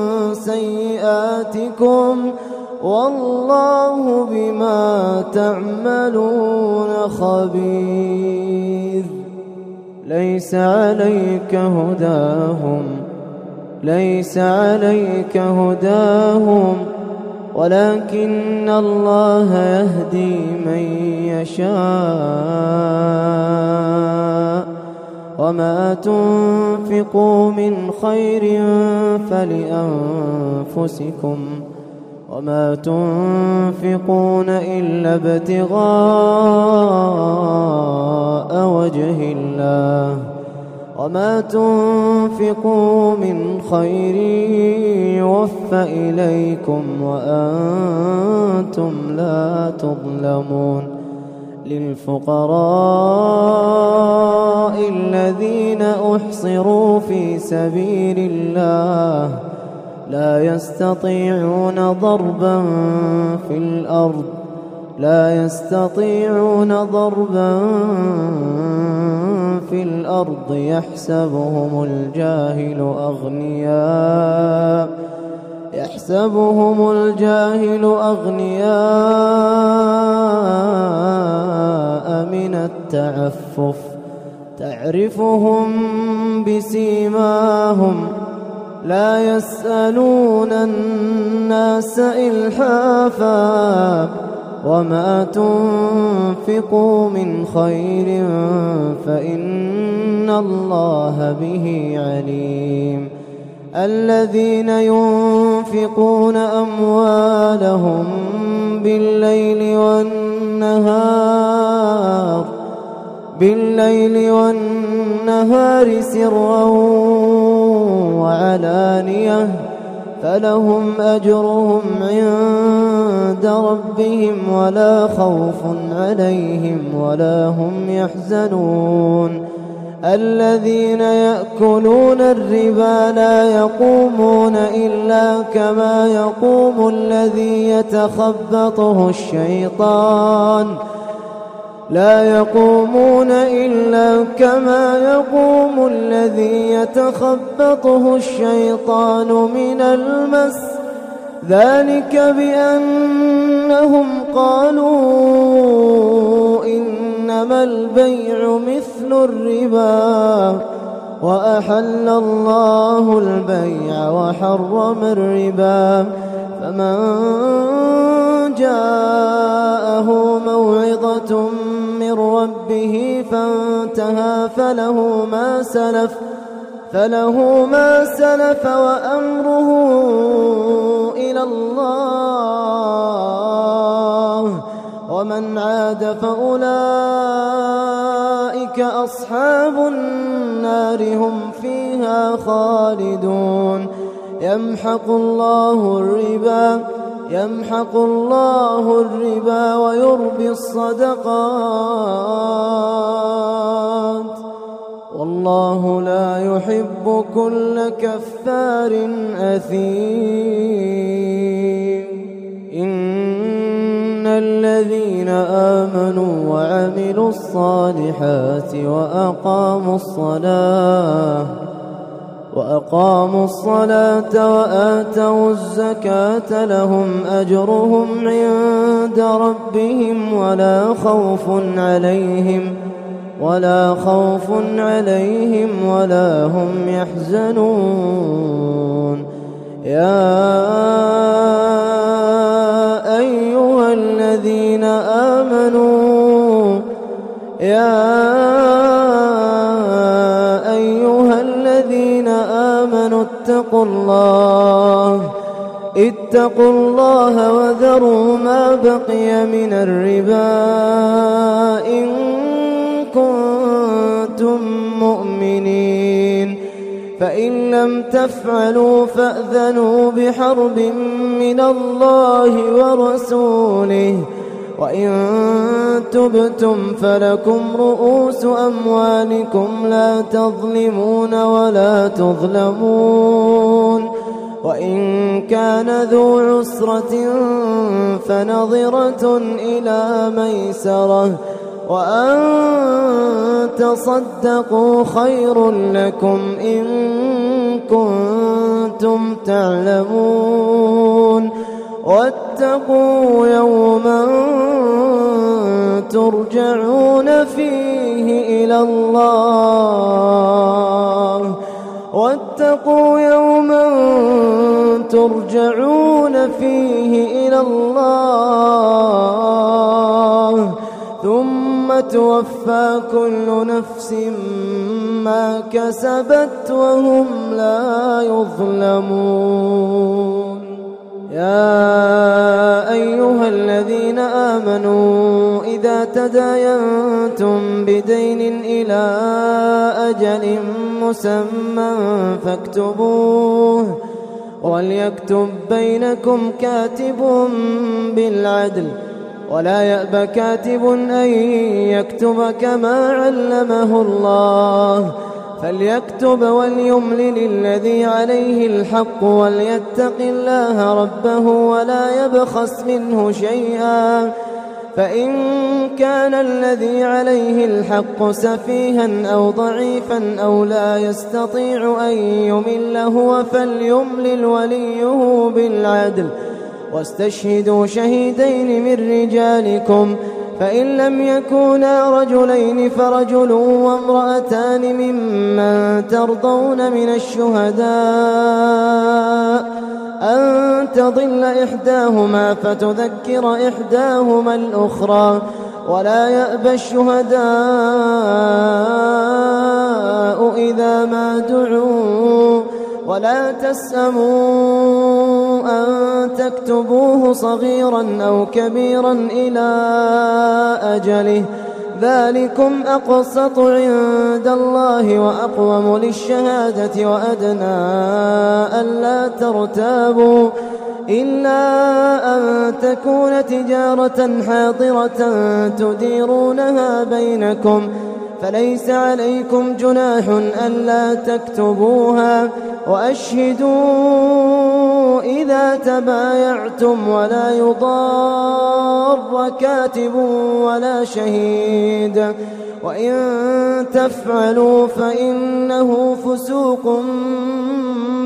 سيئاتكم والله بما تعملون خبير. ليس عليك هداهم ليس عليك هداهم ولكن الله يهدي من يشاء. وما تنفقوا من خير فلأنفسكم وما تنفقون إلا ابتغاء وجه الله وما تنفقوا من خير يوفى إليكم وأنتم لا تظلمون. للفقراء الذين أحصروا في سبيل الله لا يستطيعون ضربا في الأرض لا يستطيعون ضربا في الأرض يحسبهم الجاهل أغنياء يحسبهم الجاهل أغنياء من التعفف تعرفهم بسيماهم لا يسألون الناس إلحافا. وما تنفقوا من خير فإن الله به عليم. الذين ينفقون أموالهم بالليل والنهار بالليل والنهار سرا وعلانية فلهم أجرهم عند ربهم ولا خوف عليهم ولا هم يحزنون. الذين يأكلون الربا لا يقومون إلا كما يقوم الذي يتخبطه الشيطان لا يقومون إلا كما يقوم الذي يتخبطه الشيطان من المس ذلك بأنهم قالوا إنما البيع مثل الربا وأحل الله البيع وحرم الربا. فمن جاءه موعظة من ربه فانتهى فله ما سلف فله ما سلف وأمره إلى الله، ومن عاد فأولئك أصحاب النار هم فيها خالدون. يمحق الله الربا يمحق الله الربا ويربي الصدقات، والله لا يحب كل كفار أثيم. إن الذين آمنوا وعملوا الصالحات وأقاموا الصلاة وأقاموا الصلاة وآتوا الزكاة لهم أجرهم عند ربهم ولا خوف عليهم ولا خوف عليهم ولا هم يحزنون. يا أيها الذين آمنوا يا أيها الذين آمنوا اتقوا الله اتقوا الله وذروا ما بقي من الربا إن كنتم مؤمنين، فإن لم تفعلوا فأذنوا بحرب من الله ورسوله، وإن تبتم فلكم رؤوس أموالكم لا تظلمون ولا تظلمون، وإن كان ذو عسرة فنظرة إلى ميسرة، وأن تصدقوا خير لكم إن كنتم تعلمون. واتقوا يوما ترجعون فيه إلى الله واتقوا يوما ترجعون فيه إلى الله ثم توفى كل نفس ما كسبت وهم لا يظلمون. يا أيها الذين آمنوا إذا تداينتم بدين إلى أجل مسمى فاكتبوه، وليكتب بينكم كاتب بالعدل ولا يأب كاتب أن يكتب كما علمه الله، فليكتب وليملل الذي عليه الحق وليتق الله ربه ولا يبخس منه شيئا، فإن كان الذي عليه الحق سفيها أو ضعيفا أو لا يستطيع أن يمل هو فليملل وليه بالعدل، واستشهدوا شهيدين من رجالكم، فإن لم يكونا رجلين فرجل وامرأتان ممن ترضون من الشهداء أن تضل إحداهما فتذكر إحداهما الأخرى، ولا يأبى الشهداء إذا ما دعوا، ولا تسأموا أن تكتبوه صغيرا أو كبيرا إلى أجله، ذلكم أقسط عند الله وأقوم للشهادة وأدنى ألا ترتابوا إلا أن تكون تجارة حاضرة تديرونها بينكم، فليس عليكم جناح ألا تكتبوها، وأشهدوا إذا تبايعتم ولا يضار كاتب ولا شهيد، وإن تفعلوا فإنه فسوق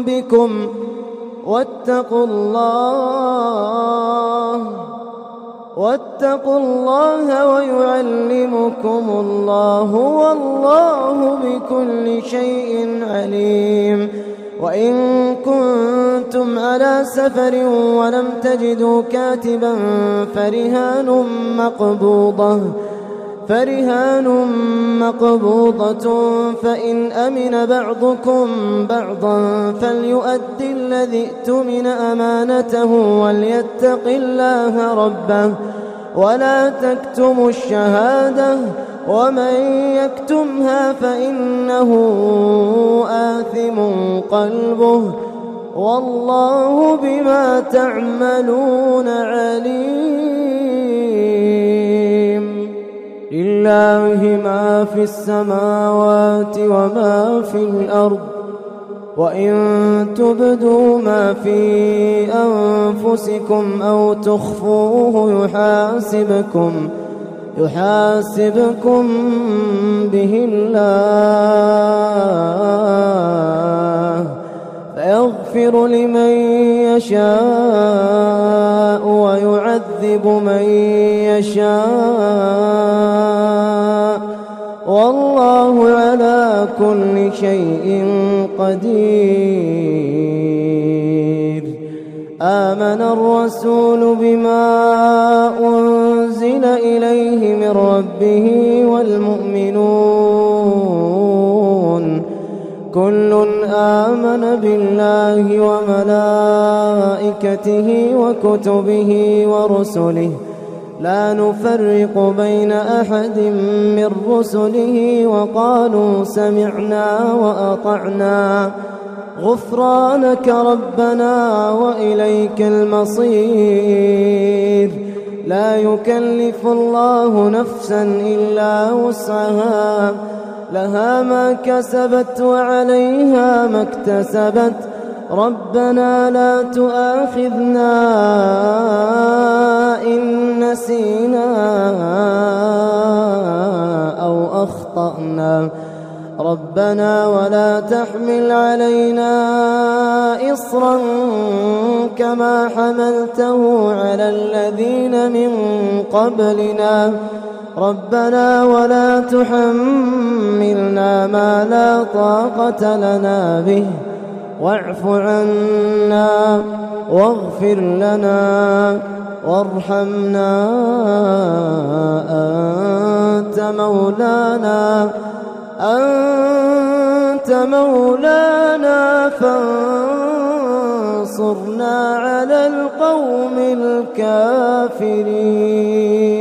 بكم، واتقوا الله واتقوا الله ويعلمكم الله والله بكل شيء عليم. وإن كنتم على سفر ولم تجدوا كاتبا فرهان مقبوضة فرهان مقبوضة فإن أمن بعضكم بعضا فليؤدي الذي اؤتمن أمانته وليتق الله ربه ولا تكتموا الشهادة ومن يكتمها فإنه آثم قلبه والله بما تعملون عليم. لله ما في السماوات وما في الأرض وإن تبدوا ما في أنفسكم أو تخفوه يحاسبكم يحاسبكم به الله فيغفر لمن يشاء ويعذب من يشاء والله على كل شيء قدير. آمن الرسول بما أنزل إليه من ربه والمؤمنون كل آمن بالله وملائكته وكتبه ورسله لا نفرق بين أحد من رسله وقالوا سمعنا وأطعنا غفرانك ربنا وإليك المصير. لا يكلف الله نفسا إلا وسعها لها ما كسبت وعليها ما اكتسبت ربنا لا تؤاخذنا إن نسينا أو أخطأنا ربنا ولا تحمل علينا إصرا كما حملته على الذين من قبلنا ربنا ولا تحملنا ما لا طاقة لنا به واعف عنا واغفر لنا وارحمنا أنت مولانا أنت مولانا فانصرنا على القوم الكافرين.